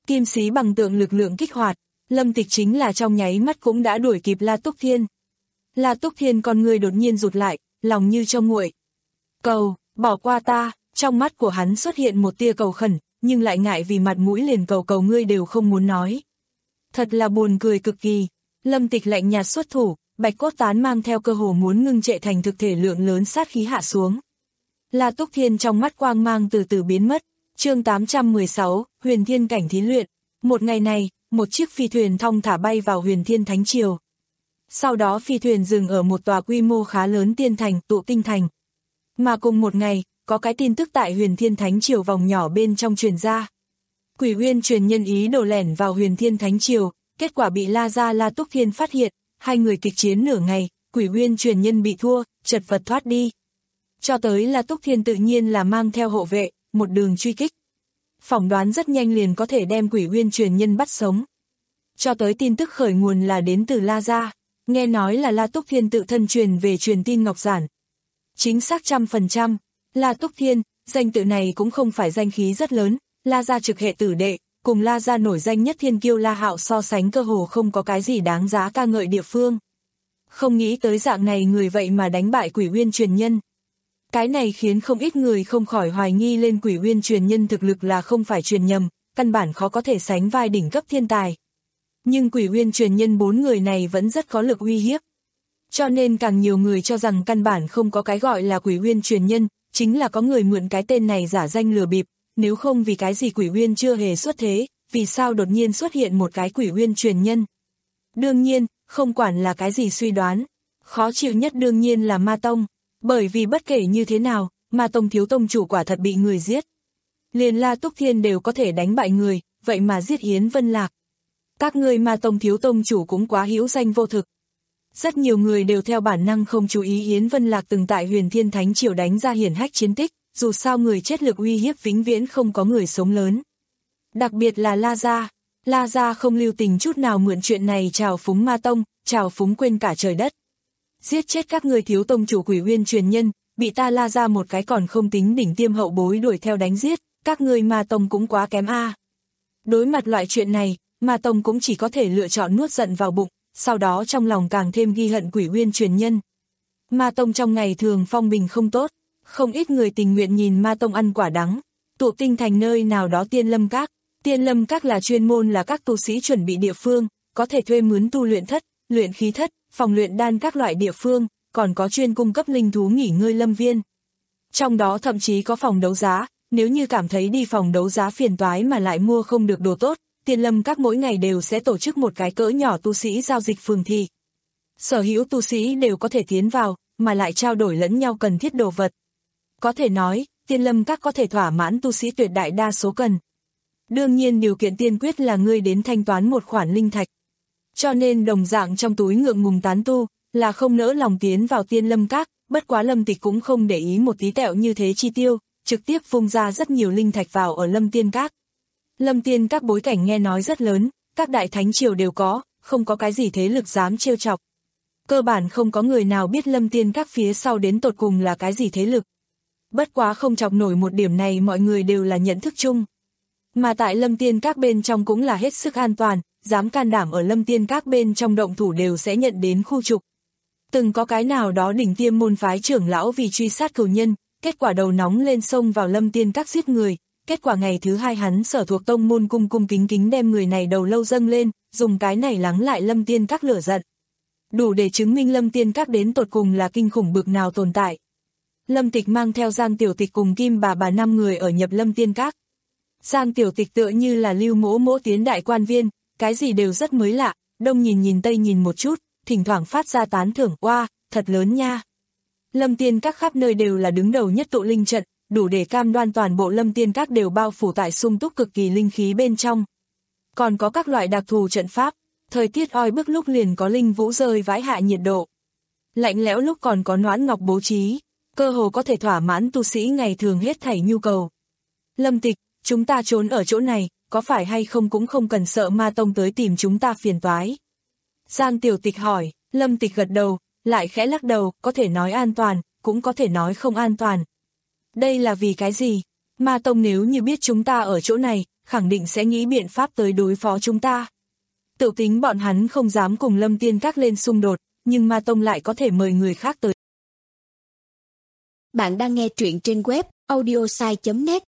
Kim xí bằng tượng lực lượng kích hoạt, Lâm Tịch chính là trong nháy mắt cũng đã đuổi kịp La Túc Thiên. La Túc Thiên con người đột nhiên rụt lại, lòng như cho nguội. Cầu, bỏ qua ta, trong mắt của hắn xuất hiện một tia cầu khẩn, nhưng lại ngại vì mặt mũi liền cầu cầu ngươi đều không muốn nói. Thật là buồn cười cực kỳ. Lâm Tịch lạnh nhạt xuất thủ, bạch cốt tán mang theo cơ hồ muốn ngưng trệ thành thực thể lượng lớn sát khí hạ xuống. La Túc Thiên trong mắt quang mang từ từ biến mất. Chương tám trăm mười sáu, Huyền Thiên cảnh thí luyện. Một ngày này, một chiếc phi thuyền thong thả bay vào Huyền Thiên Thánh Triều. Sau đó phi thuyền dừng ở một tòa quy mô khá lớn tiên thành, Tụ Tinh Thành. Mà cùng một ngày, có cái tin tức tại Huyền Thiên Thánh Triều vòng nhỏ bên trong truyền ra. Quỷ Uyên truyền nhân ý đồ lẻn vào Huyền Thiên Thánh Triều, kết quả bị La gia La Túc Thiên phát hiện, hai người kịch chiến nửa ngày, Quỷ Uyên truyền nhân bị thua, chật vật thoát đi. Cho tới La Túc Thiên tự nhiên là mang theo hộ vệ, một đường truy kích. Phỏng đoán rất nhanh liền có thể đem Quỷ Uyên truyền nhân bắt sống. Cho tới tin tức khởi nguồn là đến từ La gia, nghe nói là La Túc Thiên tự thân truyền về truyền tin ngọc giản. Chính xác trăm phần trăm, La Túc Thiên, danh tự này cũng không phải danh khí rất lớn, La gia trực hệ tử đệ, cùng La gia nổi danh nhất thiên kiêu La Hạo so sánh cơ hồ không có cái gì đáng giá ca ngợi địa phương. Không nghĩ tới dạng này người vậy mà đánh bại Quỷ Uyên truyền nhân. Cái này khiến không ít người không khỏi hoài nghi lên Quỷ Uyên truyền nhân thực lực là không phải truyền nhầm, căn bản khó có thể sánh vai đỉnh cấp thiên tài. Nhưng Quỷ Uyên truyền nhân bốn người này vẫn rất có lực uy hiếp. Cho nên càng nhiều người cho rằng căn bản không có cái gọi là Quỷ Uyên truyền nhân, chính là có người mượn cái tên này giả danh lừa bịp, nếu không vì cái gì Quỷ Uyên chưa hề xuất thế, vì sao đột nhiên xuất hiện một cái Quỷ Uyên truyền nhân. Đương nhiên, không quản là cái gì suy đoán, khó chịu nhất đương nhiên là Ma Tông, bởi vì bất kể như thế nào, Ma Tông thiếu tông chủ quả thật bị người giết. Liền La Túc Thiên đều có thể đánh bại người, vậy mà giết Yến Vân Lạc. Các ngươi Ma Tông thiếu tông chủ cũng quá hữu danh vô thực. Rất nhiều người đều theo bản năng không chú ý Yến Vân Lạc từng tại Huyền Thiên Thánh Triều đánh ra hiển hách chiến tích, dù sao người chết lực uy hiếp vĩnh viễn không có người sống lớn. Đặc biệt là La gia, La gia không lưu tình chút nào mượn chuyện này trào phúng Ma Tông, trào phúng quên cả trời đất. Giết chết các ngươi thiếu tông chủ Quỷ Uyên truyền nhân, bị ta La gia một cái còn không tính đỉnh tiêm hậu bối đuổi theo đánh giết, các ngươi Ma Tông cũng quá kém a. À. Đối mặt loại chuyện này, Ma Tông cũng chỉ có thể lựa chọn nuốt giận vào bụng, sau đó trong lòng càng thêm ghi hận Quỷ Uyên truyền nhân. Ma Tông trong ngày thường phong bình không tốt, không ít người tình nguyện nhìn Ma Tông ăn quả đắng. Tụ Tinh Thành nơi nào đó Tiên Lâm Các, Tiên Lâm Các là chuyên môn là các tu sĩ chuẩn bị địa phương, có thể thuê mướn tu luyện thất, luyện khí thất, phòng luyện đan các loại địa phương, còn có chuyên cung cấp linh thú nghỉ ngơi lâm viên. Trong đó thậm chí có phòng đấu giá, nếu như cảm thấy đi phòng đấu giá phiền toái mà lại mua không được đồ tốt, Tiên Lâm Các mỗi ngày đều sẽ tổ chức một cái cỡ nhỏ tu sĩ giao dịch phường thị. Sở hữu tu sĩ đều có thể tiến vào, mà lại trao đổi lẫn nhau cần thiết đồ vật. Có thể nói, Tiên Lâm Các có thể thỏa mãn tu sĩ tuyệt đại đa số cần. Đương nhiên điều kiện tiên quyết là ngươi đến thanh toán một khoản linh thạch. Cho nên đồng dạng trong túi ngượng ngùng tán tu, là không nỡ lòng tiến vào Tiên Lâm Các, bất quá Lâm Tịch cũng không để ý một tí tẹo như thế chi tiêu, trực tiếp vung ra rất nhiều linh thạch vào ở Lâm Tiên Các. Lâm Tiên Các bối cảnh nghe nói rất lớn, các đại thánh triều đều có, không có cái gì thế lực dám trêu chọc. Cơ bản không có người nào biết Lâm Tiên Các phía sau đến tột cùng là cái gì thế lực. Bất quá không chọc nổi một điểm này mọi người đều là nhận thức chung. Mà tại Lâm Tiên Các bên trong cũng là hết sức an toàn, dám can đảm ở Lâm Tiên Các bên trong động thủ đều sẽ nhận đến khu trục. Từng có cái nào đó đỉnh tiêm môn phái trưởng lão vì truy sát cừu nhân, kết quả đầu nóng lên sông vào Lâm Tiên Các giết người, kết quả ngày thứ hai hắn sở thuộc tông môn cung cung kính kính đem người này đầu lâu dâng lên, dùng cái này lắng lại Lâm Tiên Các lửa giận. Đủ để chứng minh Lâm Tiên Các đến tột cùng là kinh khủng bực nào tồn tại. Lâm Tịch mang theo Giang Tiểu Tịch cùng Kim bà bà năm người ở nhập Lâm Tiên Các. Giang Tiểu Tịch tựa như là lưu mỗ mỗ tiến đại quan viên, cái gì đều rất mới lạ, đông nhìn nhìn tây nhìn một chút, thỉnh thoảng phát ra tán thưởng, oa, thật lớn nha. Lâm Tiên Các khắp nơi đều là đứng đầu nhất tụ linh trận, đủ để cam đoan toàn bộ Lâm Tiên Các đều bao phủ tại sung túc cực kỳ linh khí bên trong. Còn có các loại đặc thù trận pháp, thời tiết oi bức lúc liền có linh vũ rơi vãi hạ nhiệt độ. Lạnh lẽo lúc còn có noãn ngọc bố trí, cơ hồ có thể thỏa mãn tu sĩ ngày thường hết thảy nhu cầu. Lâm Tịch, chúng ta trốn ở chỗ này, có phải hay không cũng không cần sợ Ma Tông tới tìm chúng ta phiền toái. Giang Tiểu Tịch hỏi, Lâm Tịch gật đầu, lại khẽ lắc đầu, có thể nói an toàn, cũng có thể nói không an toàn. Đây là vì cái gì? Ma Tông nếu như biết chúng ta ở chỗ này, khẳng định sẽ nghĩ biện pháp tới đối phó chúng ta. Tự tính bọn hắn không dám cùng Lâm Tiên Các lên xung đột, nhưng Ma Tông lại có thể mời người khác tới. Bạn đang nghe truyện trên web audiosai chấm net.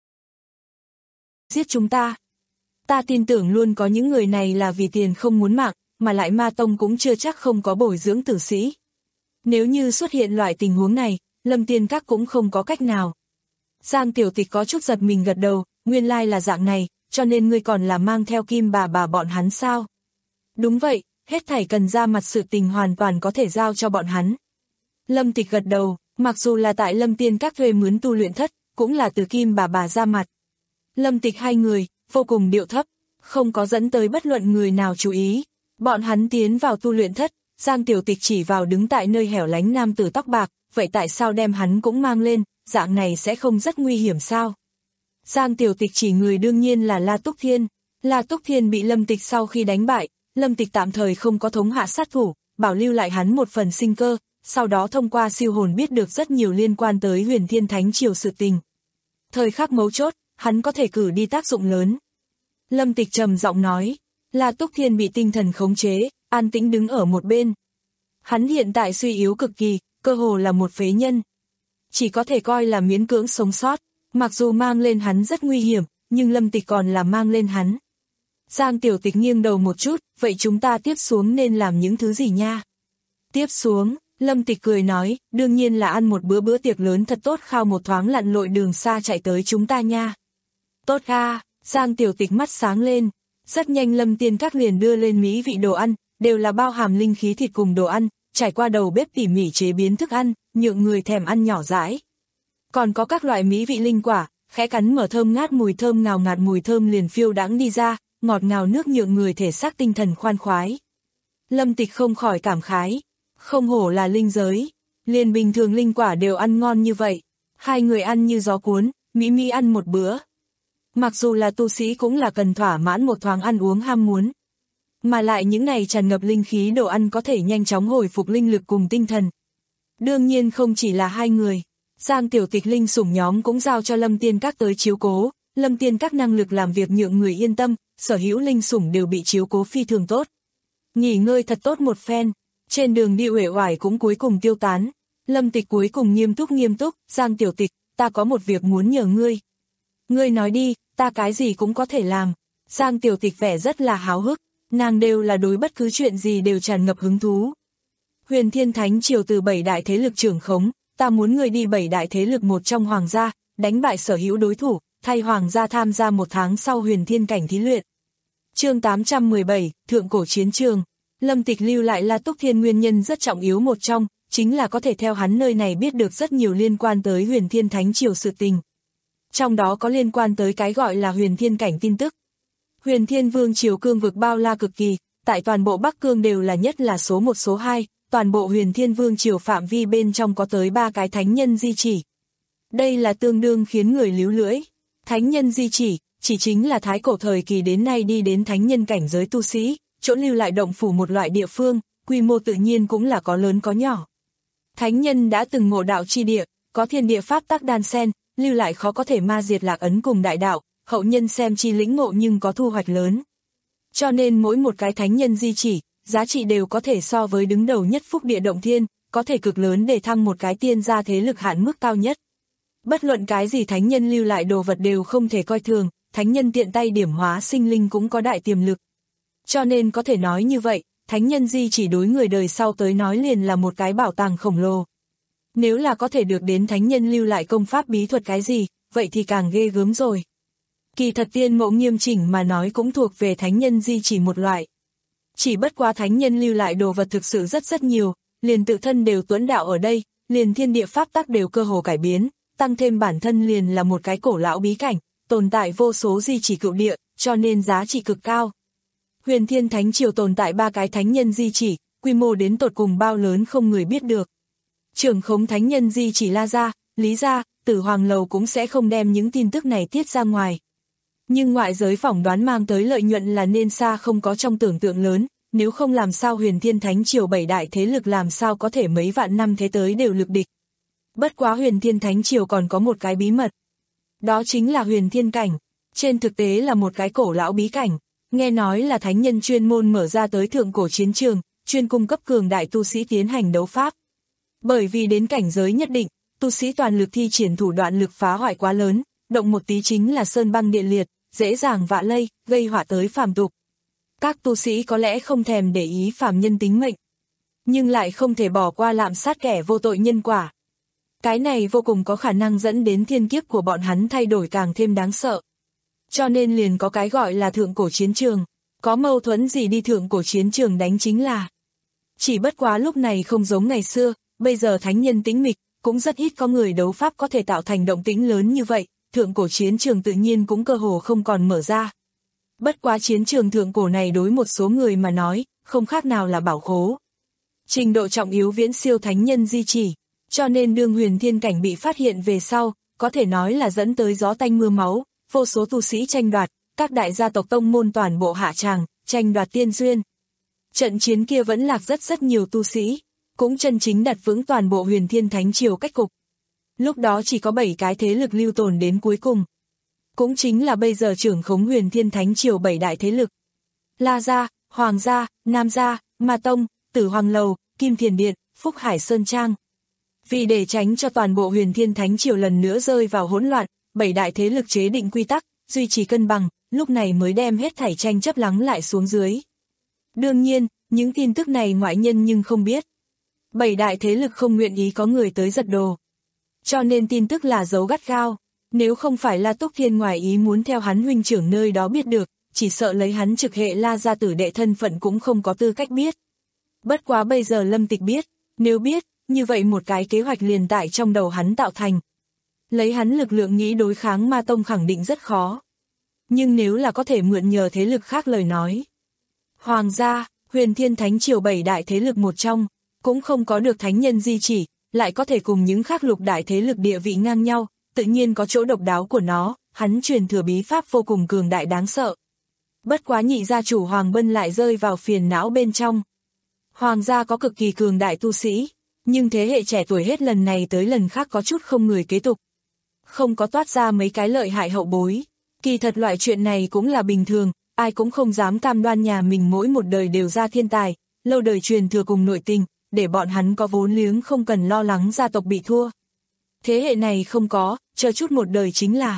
Giết chúng ta. Ta tin tưởng luôn có những người này là vì tiền không muốn mạng, mà lại Ma Tông cũng chưa chắc không có bồi dưỡng tử sĩ. Nếu như xuất hiện loại tình huống này, Lâm Tiên Các cũng không có cách nào. Giang Tiểu Tịch có chút giật mình gật đầu, nguyên lai là dạng này, cho nên ngươi còn là mang theo Kim bà bà bọn hắn sao? Đúng vậy, hết thảy cần ra mặt sự tình hoàn toàn có thể giao cho bọn hắn. Lâm Tịch gật đầu, mặc dù là tại Lâm Tiên Các thuê mướn tu luyện thất, cũng là từ Kim bà bà ra mặt. Lâm Tịch hai người, vô cùng điệu thấp, không có dẫn tới bất luận người nào chú ý. Bọn hắn tiến vào tu luyện thất, Giang Tiểu Tịch chỉ vào đứng tại nơi hẻo lánh nam tử tóc bạc, vậy tại sao đem hắn cũng mang lên, dạng này sẽ không rất nguy hiểm sao? Giang Tiểu Tịch chỉ người đương nhiên là La Túc Thiên. La Túc Thiên bị Lâm Tịch sau khi đánh bại, Lâm Tịch tạm thời không có thống hạ sát thủ, bảo lưu lại hắn một phần sinh cơ, sau đó thông qua siêu hồn biết được rất nhiều liên quan tới Huyền Thiên Thánh Triều sự tình. Thời khắc mấu chốt, hắn có thể cử đi tác dụng lớn. Lâm Tịch trầm giọng nói, La Túc Thiên bị tinh thần khống chế, an tĩnh đứng ở một bên. Hắn hiện tại suy yếu cực kỳ, cơ hồ là một phế nhân. Chỉ có thể coi là miễn cưỡng sống sót, mặc dù mang lên hắn rất nguy hiểm, nhưng Lâm Tịch còn là mang lên hắn. Giang Tiểu Tịch nghiêng đầu một chút, vậy chúng ta tiếp xuống nên làm những thứ gì nha? Tiếp xuống, Lâm Tịch cười nói, đương nhiên là ăn một bữa bữa tiệc lớn thật tốt khao một thoáng lặn lội đường xa chạy tới chúng ta nha. Tốt ha, Giang Tiểu Tịch mắt sáng lên, rất nhanh Lâm Tiên Các liền đưa lên mỹ vị đồ ăn, đều là bao hàm linh khí thịt cùng đồ ăn, trải qua đầu bếp tỉ mỉ chế biến thức ăn, nhượng người thèm ăn nhỏ dãi. Còn có các loại mỹ vị linh quả, khẽ cắn mở thơm ngát mùi thơm ngào ngạt mùi thơm liền phiêu đãng đi ra, ngọt ngào nước nhượng người thể xác tinh thần khoan khoái. Lâm Tịch không khỏi cảm khái, không hổ là linh giới, liền bình thường linh quả đều ăn ngon như vậy, hai người ăn như gió cuốn, mỹ mỹ ăn một bữa. Mặc dù là tu sĩ cũng là cần thỏa mãn một thoáng ăn uống ham muốn. Mà lại những này tràn ngập linh khí đồ ăn có thể nhanh chóng hồi phục linh lực cùng tinh thần. Đương nhiên không chỉ là hai người, Giang Tiểu Tịch linh sủng nhóm cũng giao cho Lâm Tiên Các tới chiếu cố, Lâm Tiên Các năng lực làm việc nhượng người yên tâm, sở hữu linh sủng đều bị chiếu cố phi thường tốt. Nghỉ ngơi thật tốt một phen, trên đường đi uể oải cũng cuối cùng tiêu tán. Lâm Tịch cuối cùng nghiêm túc nghiêm túc, Giang Tiểu Tịch, ta có một việc muốn nhờ ngươi. Ngươi nói đi, ta cái gì cũng có thể làm. Giang Tiểu Tịch vẻ rất là háo hức, nàng đều là đối bất cứ chuyện gì đều tràn ngập hứng thú. Huyền Thiên Thánh Triều từ bảy đại thế lực trưởng khống, ta muốn ngươi đi bảy đại thế lực một trong hoàng gia, đánh bại sở hữu đối thủ, thay hoàng gia tham gia một tháng sau huyền thiên cảnh thí luyện. Chương tám trăm mười bảy, Thượng cổ chiến trường. Lâm Tịch lưu lại La Túc Thiên nguyên nhân rất trọng yếu một trong, chính là có thể theo hắn nơi này biết được rất nhiều liên quan tới Huyền Thiên Thánh Triều sự tình. Trong đó có liên quan tới cái gọi là huyền thiên cảnh tin tức. Huyền Thiên Vương Triều cương vực bao la cực kỳ, tại toàn bộ Bắc Cương đều là nhất là số một số hai, toàn bộ Huyền Thiên Vương Triều phạm vi bên trong có tới ba cái thánh nhân di chỉ. Đây là tương đương khiến người líu lưỡi. Thánh nhân di chỉ, chỉ chính là thái cổ thời kỳ đến nay đi đến thánh nhân cảnh giới tu sĩ, chỗ lưu lại động phủ một loại địa phương, quy mô tự nhiên cũng là có lớn có nhỏ. Thánh nhân đã từng ngộ đạo chi địa, có thiên địa pháp tắc đan xen, lưu lại khó có thể ma diệt lạc ấn cùng đại đạo, hậu nhân xem chi lĩnh ngộ nhưng có thu hoạch lớn. Cho nên mỗi một cái thánh nhân di chỉ, giá trị đều có thể so với đứng đầu nhất phúc địa động thiên, có thể cực lớn để thăng một cái tiên gia thế lực hạn mức cao nhất. Bất luận cái gì thánh nhân lưu lại đồ vật đều không thể coi thường, thánh nhân tiện tay điểm hóa sinh linh cũng có đại tiềm lực. Cho nên có thể nói như vậy, thánh nhân di chỉ đối người đời sau tới nói liền là một cái bảo tàng khổng lồ. Nếu là có thể được đến thánh nhân lưu lại công pháp bí thuật cái gì, vậy thì càng ghê gớm rồi. Kỳ thật tiên mộ nghiêm chỉnh mà nói cũng thuộc về thánh nhân di chỉ một loại. Chỉ bất quá thánh nhân lưu lại đồ vật thực sự rất rất nhiều, liền tự thân đều tuấn đạo ở đây, liền thiên địa pháp tắc đều cơ hồ cải biến, tăng thêm bản thân liền là một cái cổ lão bí cảnh, tồn tại vô số di chỉ cựu địa, cho nên giá trị cực cao. Huyền Thiên Thánh Triều tồn tại ba cái thánh nhân di chỉ, quy mô đến tột cùng bao lớn không người biết được. Trưởng khống thánh nhân di chỉ La Gia, Lý Gia, Tử Hoàng Lầu cũng sẽ không đem những tin tức này tiết ra ngoài. Nhưng ngoại giới phỏng đoán mang tới lợi nhuận là nên xa không có trong tưởng tượng lớn, nếu không làm sao Huyền Thiên Thánh Triều bảy đại thế lực làm sao có thể mấy vạn năm thế tới đều lực địch. Bất quá Huyền Thiên Thánh Triều còn có một cái bí mật. Đó chính là Huyền Thiên Cảnh. Trên thực tế là một cái cổ lão bí cảnh, nghe nói là thánh nhân chuyên môn mở ra tới thượng cổ chiến trường, chuyên cung cấp cường đại tu sĩ tiến hành đấu pháp. Bởi vì đến cảnh giới nhất định, tu sĩ toàn lực thi triển thủ đoạn lực phá hoại quá lớn, động một tí chính là sơn băng địa liệt, dễ dàng vạ lây, gây họa tới phàm tục. Các tu sĩ có lẽ không thèm để ý phàm nhân tính mệnh, nhưng lại không thể bỏ qua lạm sát kẻ vô tội nhân quả. Cái này vô cùng có khả năng dẫn đến thiên kiếp của bọn hắn thay đổi càng thêm đáng sợ. Cho nên liền có cái gọi là thượng cổ chiến trường, có mâu thuẫn gì đi thượng cổ chiến trường đánh chính là. Chỉ bất quá lúc này không giống ngày xưa, bây giờ thánh nhân tĩnh mịch, cũng rất ít có người đấu pháp có thể tạo thành động tĩnh lớn như vậy, thượng cổ chiến trường tự nhiên cũng cơ hồ không còn mở ra. Bất quá chiến trường thượng cổ này đối một số người mà nói, không khác nào là bảo khố. Trình độ trọng yếu viễn siêu thánh nhân di chỉ, cho nên đương huyền thiên cảnh bị phát hiện về sau, có thể nói là dẫn tới gió tanh mưa máu, vô số tu sĩ tranh đoạt, các đại gia tộc tông môn toàn bộ hạ tràng, tranh đoạt tiên duyên. Trận chiến kia vẫn lạc rất rất nhiều tu sĩ, cũng chân chính đặt vững toàn bộ huyền thiên thánh triều cách cục. Lúc đó chỉ có bảy cái thế lực lưu tồn đến cuối cùng. Cũng chính là bây giờ trưởng khống huyền thiên thánh triều bảy đại thế lực. La Gia, Hoàng Gia, Nam Gia, Ma Tông, Tử Hoàng Lầu, Kim Thiền Điện, Phúc Hải Sơn Trang. Vì để tránh cho toàn bộ huyền thiên thánh triều lần nữa rơi vào hỗn loạn, bảy đại thế lực chế định quy tắc, duy trì cân bằng, lúc này mới đem hết thảy tranh chấp lắng lại xuống dưới. Đương nhiên, những tin tức này ngoại nhân nhưng không biết. Bảy đại thế lực không nguyện ý có người tới giật đồ. Cho nên tin tức là giấu gắt gao, nếu không phải La Túc Thiên ngoài ý muốn theo hắn huynh trưởng nơi đó biết được, chỉ sợ lấy hắn trực hệ La gia tử đệ thân phận cũng không có tư cách biết. Bất quá bây giờ Lâm Tịch biết, nếu biết, như vậy một cái kế hoạch liền tại trong đầu hắn tạo thành. Lấy hắn lực lượng nghĩ đối kháng Ma Tông khẳng định rất khó. Nhưng nếu là có thể mượn nhờ thế lực khác lời nói. Hoàng gia, huyền thiên thánh triều bảy đại thế lực một trong, cũng không có được thánh nhân di chỉ, lại có thể cùng những khác lục đại thế lực địa vị ngang nhau, tự nhiên có chỗ độc đáo của nó, hắn truyền thừa bí pháp vô cùng cường đại đáng sợ. Bất quá nhị gia chủ Hoàng Bân lại rơi vào phiền não bên trong. Hoàng gia có cực kỳ cường đại tu sĩ, nhưng thế hệ trẻ tuổi hết lần này tới lần khác có chút không người kế tục. Không có toát ra mấy cái lợi hại hậu bối. Kỳ thật loại chuyện này cũng là bình thường, ai cũng không dám cam đoan nhà mình mỗi một đời đều ra thiên tài, lâu đời truyền thừa cùng nội tình, để bọn hắn có vốn liếng không cần lo lắng gia tộc bị thua. Thế hệ này không có, chờ chút một đời chính là.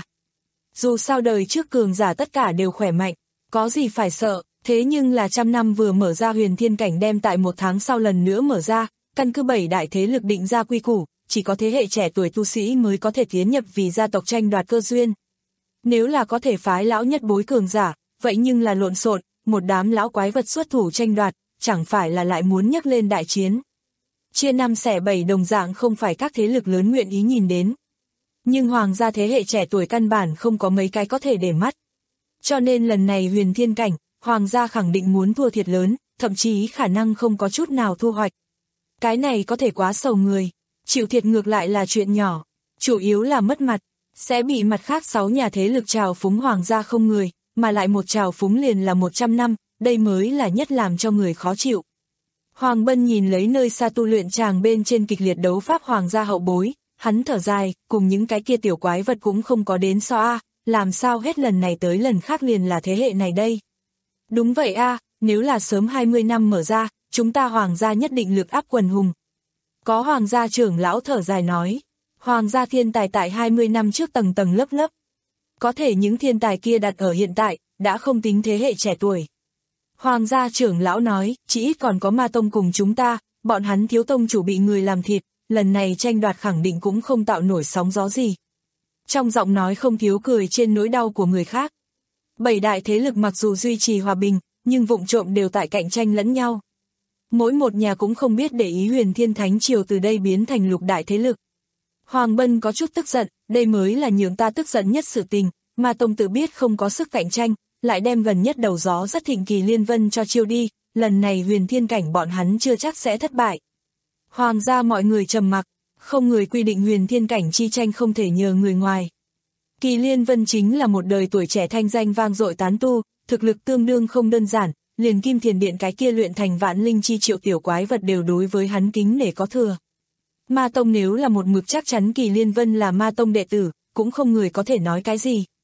Dù sao đời trước cường giả tất cả đều khỏe mạnh, có gì phải sợ, thế nhưng là trăm năm vừa mở ra huyền thiên cảnh đem tại một tháng sau lần nữa mở ra, căn cứ bảy đại thế lực định ra quy củ, chỉ có thế hệ trẻ tuổi tu sĩ mới có thể tiến nhập vì gia tộc tranh đoạt cơ duyên. Nếu là có thể phái lão nhất bối cường giả, vậy nhưng là lộn xộn, một đám lão quái vật xuất thủ tranh đoạt, chẳng phải là lại muốn nhắc lên đại chiến. Chia năm xẻ bảy đồng dạng không phải các thế lực lớn nguyện ý nhìn đến. Nhưng hoàng gia thế hệ trẻ tuổi căn bản không có mấy cái có thể để mắt. Cho nên lần này huyền thiên cảnh, hoàng gia khẳng định muốn thua thiệt lớn, thậm chí khả năng không có chút nào thu hoạch. Cái này có thể quá sầu người, chịu thiệt ngược lại là chuyện nhỏ, chủ yếu là mất mặt, sẽ bị mặt khác sáu nhà thế lực trào phúng hoàng gia không người, mà lại một trào phúng liền là một trăm năm, đây mới là nhất làm cho người khó chịu. Hoàng Bân nhìn lấy nơi xa tu luyện tràng bên trên kịch liệt đấu pháp hoàng gia hậu bối, hắn thở dài, cùng những cái kia tiểu quái vật cũng không có đến so a, làm sao hết lần này tới lần khác liền là thế hệ này đây. Đúng vậy a, nếu là sớm hai mươi năm mở ra, chúng ta hoàng gia nhất định lực áp quần hùng. Có hoàng gia trưởng lão thở dài nói, hoàng gia thiên tài tại hai mươi năm trước tầng tầng lớp lớp. Có thể những thiên tài kia đặt ở hiện tại, đã không tính thế hệ trẻ tuổi. Hoàng gia trưởng lão nói, chỉ ít còn có Ma Tông cùng chúng ta, bọn hắn thiếu tông chủ bị người làm thịt, lần này tranh đoạt khẳng định cũng không tạo nổi sóng gió gì. Trong giọng nói không thiếu cười trên nỗi đau của người khác. Bảy đại thế lực mặc dù duy trì hòa bình, nhưng vụng trộm đều tại cạnh tranh lẫn nhau. Mỗi một nhà cũng không biết để ý huyền thiên thánh triều từ đây biến thành lục đại thế lực. Hoàng Bân có chút tức giận, đây mới là nhường ta tức giận nhất sự tình, Ma Tông tự biết không có sức cạnh tranh, lại đem gần nhất đầu gió rất thịnh Kỳ Liên Vân cho chiêu đi, lần này huyền thiên cảnh bọn hắn chưa chắc sẽ thất bại. Hoàng gia mọi người trầm mặc, không người quy định huyền thiên cảnh chi tranh không thể nhờ người ngoài. Kỳ Liên Vân chính là một đời tuổi trẻ thanh danh vang dội tán tu, thực lực tương đương không đơn giản, liền Kim Thiền Điện cái kia luyện thành vạn linh chi triệu tiểu quái vật đều đối với hắn kính nể có thừa. Ma Tông nếu là một mực chắc chắn Kỳ Liên Vân là Ma Tông đệ tử, cũng không người có thể nói cái gì.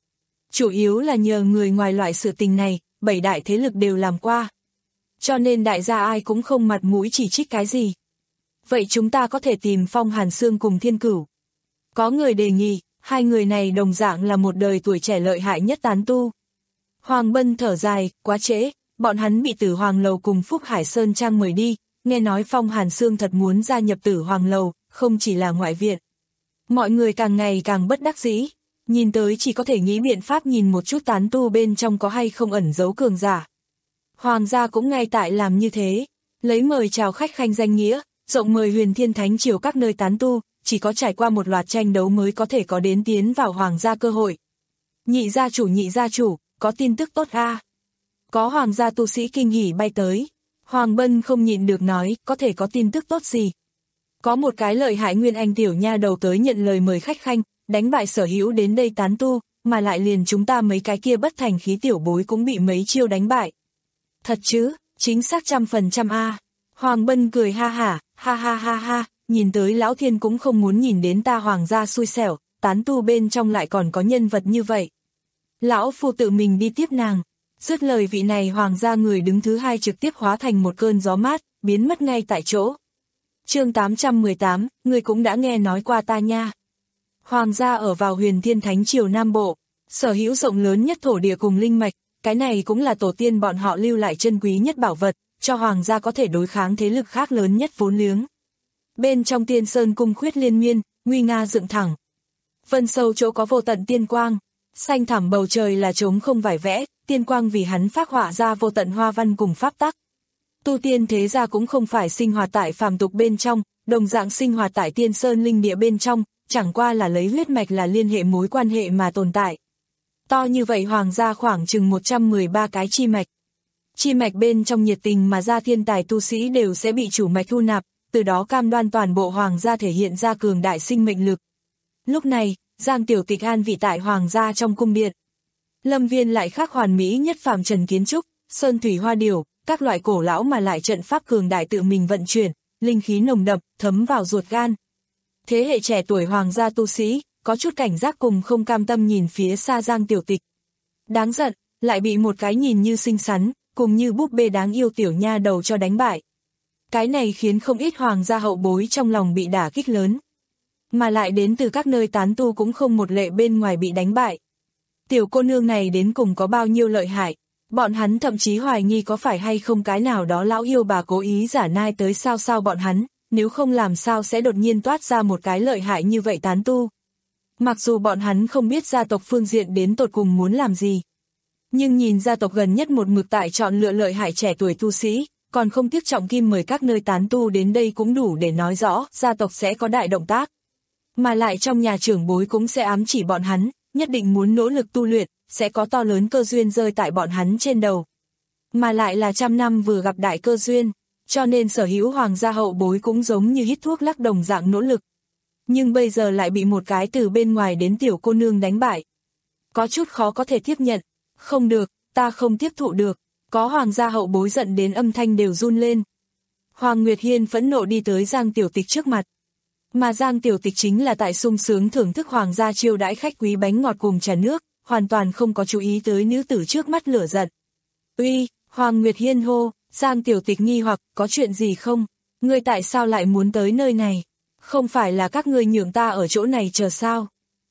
Chủ yếu là nhờ người ngoài loại sự tình này, bảy đại thế lực đều làm qua. Cho nên đại gia ai cũng không mặt mũi chỉ trích cái gì. Vậy chúng ta có thể tìm Phong Hàn Sương cùng Thiên Cửu. Có người đề nghị, hai người này đồng dạng là một đời tuổi trẻ lợi hại nhất tán tu. Hoàng Bân thở dài, quá trễ, bọn hắn bị Tử Hoàng Lầu cùng Phúc Hải Sơn Trang mời đi, nghe nói Phong Hàn Sương thật muốn gia nhập Tử Hoàng Lầu, không chỉ là ngoại viện. Mọi người càng ngày càng bất đắc dĩ, nhìn tới chỉ có thể nghĩ biện pháp nhìn một chút tán tu bên trong có hay không ẩn giấu cường giả. Hoàng gia cũng ngay tại làm như thế, lấy mời chào khách khanh danh nghĩa, rộng mời Huyền Thiên Thánh Triều các nơi tán tu, chỉ có trải qua một loạt tranh đấu mới có thể có đến tiến vào hoàng gia cơ hội. Nhị gia chủ nhị gia chủ, có tin tức tốt a. À? Có hoàng gia tu sĩ kinh hỉ bay tới. Hoàng Bân không nhịn được nói, có thể có tin tức tốt gì. Có một cái lợi hại nguyên anh tiểu nha đầu tới nhận lời mời khách khanh, đánh bại sở hữu đến đây tán tu, mà lại liền chúng ta mấy cái kia bất thành khí tiểu bối cũng bị mấy chiêu đánh bại. Thật chứ, chính xác trăm phần trăm a. Hoàng Bân cười ha hả, ha ha ha ha, nhìn tới lão thiên cũng không muốn nhìn đến ta hoàng gia xui xẻo, tán tu bên trong lại còn có nhân vật như vậy. Lão phu tự mình đi tiếp nàng. Dứt lời vị này hoàng gia người đứng thứ hai trực tiếp hóa thành một cơn gió mát, biến mất ngay tại chỗ. Chương tám trăm mười tám, người cũng đã nghe nói qua ta nha. Hoàng gia ở vào Huyền Thiên Thánh Triều Nam Bộ, sở hữu rộng lớn nhất thổ địa cùng linh mạch, cái này cũng là tổ tiên bọn họ lưu lại chân quý nhất bảo vật, cho hoàng gia có thể đối kháng thế lực khác lớn nhất vốn liếng. Bên trong Tiên Sơn cung khuyết liên miên, nguy nga dựng thẳng. Vân sâu chỗ có vô tận tiên quang, xanh thẳm bầu trời là trống không vải vẽ, tiên quang vì hắn phác họa ra vô tận hoa văn cùng pháp tắc. Tu tiên thế gia cũng không phải sinh hoạt tại phàm tục bên trong, đồng dạng sinh hoạt tại Tiên Sơn linh địa bên trong, chẳng qua là lấy huyết mạch là liên hệ mối quan hệ mà tồn tại. To như vậy hoàng gia khoảng chừng một trăm mười ba cái chi mạch. Chi mạch bên trong nhiệt tình mà ra thiên tài tu sĩ đều sẽ bị chủ mạch thu nạp, từ đó cam đoan toàn bộ hoàng gia thể hiện ra cường đại sinh mệnh lực. Lúc này, Giang Tiểu Tịch an vị tại hoàng gia trong cung điện. Lâm viên lại khắc hoàn mỹ nhất phàm trần kiến trúc, sơn thủy hoa điểu, các loại cổ lão mà lại trận pháp cường đại tự mình vận chuyển, linh khí nồng đậm, thấm vào ruột gan. Thế hệ trẻ tuổi hoàng gia tu sĩ, có chút cảnh giác cùng không cam tâm nhìn phía xa Giang Tiểu Tịch. Đáng giận, lại bị một cái nhìn như xinh xắn, cùng như búp bê đáng yêu tiểu nha đầu cho đánh bại. Cái này khiến không ít hoàng gia hậu bối trong lòng bị đả kích lớn. Mà lại đến từ các nơi tán tu cũng không một lệ bên ngoài bị đánh bại. Tiểu cô nương này đến cùng có bao nhiêu lợi hại, bọn hắn thậm chí hoài nghi có phải hay không cái nào đó lão yêu bà cố ý giả nai tới sao sao bọn hắn, nếu không làm sao sẽ đột nhiên toát ra một cái lợi hại như vậy tán tu. Mặc dù bọn hắn không biết gia tộc phương diện đến tột cùng muốn làm gì, nhưng nhìn gia tộc gần nhất một mực tại chọn lựa lợi hại trẻ tuổi tu sĩ, còn không tiếc trọng kim mời các nơi tán tu đến đây cũng đủ để nói rõ gia tộc sẽ có đại động tác. Mà lại trong nhà trưởng bối cũng sẽ ám chỉ bọn hắn, nhất định muốn nỗ lực tu luyện, sẽ có to lớn cơ duyên rơi tại bọn hắn trên đầu. Mà lại là trăm năm vừa gặp đại cơ duyên, cho nên sở hữu hoàng gia hậu bối cũng giống như hít thuốc lắc đồng dạng nỗ lực. Nhưng bây giờ lại bị một cái từ bên ngoài đến tiểu cô nương đánh bại. Có chút khó có thể tiếp nhận, không được, ta không tiếp thụ được, có hoàng gia hậu bối giận đến âm thanh đều run lên. Hoàng Nguyệt Hiên phẫn nộ đi tới Giang Tiểu Tịch trước mặt. Mà Giang Tiểu Tịch chính là tại sung sướng thưởng thức hoàng gia chiêu đãi khách quý bánh ngọt cùng trà nước, hoàn toàn không có chú ý tới nữ tử trước mắt lửa giận. Uy, Hoàng Nguyệt Hiên hô, Giang Tiểu Tịch nghi hoặc, có chuyện gì không? Ngươi tại sao lại muốn tới nơi này? Không phải là các ngươi nhường ta ở chỗ này chờ sao?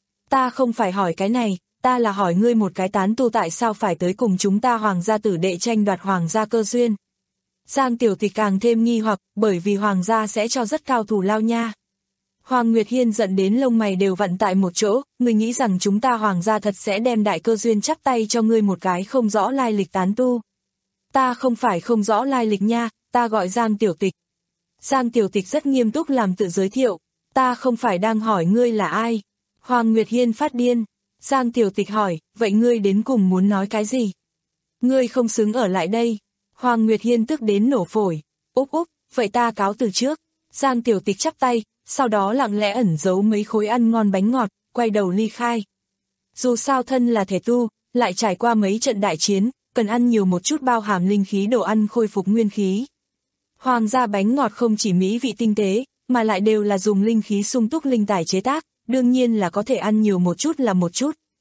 Ta không phải hỏi cái này, ta là hỏi ngươi một cái tán tu tại sao phải tới cùng chúng ta hoàng gia tử đệ tranh đoạt hoàng gia cơ duyên. Giang Tiểu Tịch càng thêm nghi hoặc, bởi vì hoàng gia sẽ cho rất cao thù lao nha. Hoàng Nguyệt Hiên giận đến lông mày đều vặn tại một chỗ, ngươi nghĩ rằng chúng ta hoàng gia thật sẽ đem đại cơ duyên chắp tay cho ngươi một cái không rõ lai lịch tán tu. Ta không phải không rõ lai lịch nha, ta gọi Giang Tiểu Tịch. Giang Tiểu Tịch rất nghiêm túc làm tự giới thiệu, ta không phải đang hỏi ngươi là ai. Hoàng Nguyệt Hiên phát điên. Giang Tiểu Tịch hỏi, vậy ngươi đến cùng muốn nói cái gì? Ngươi không xứng ở lại đây. Hoàng Nguyệt Hiên tức đến nổ phổi. Úp úp, vậy ta cáo từ trước. Giang Tiểu Tịch chắp tay, sau đó lặng lẽ ẩn giấu mấy khối ăn ngon bánh ngọt, quay đầu ly khai. Dù sao thân là thể tu, lại trải qua mấy trận đại chiến, cần ăn nhiều một chút bao hàm linh khí đồ ăn khôi phục nguyên khí. Hoàng gia bánh ngọt không chỉ mỹ vị tinh tế, mà lại đều là dùng linh khí sung túc linh tài chế tác, đương nhiên là có thể ăn nhiều một chút là một chút.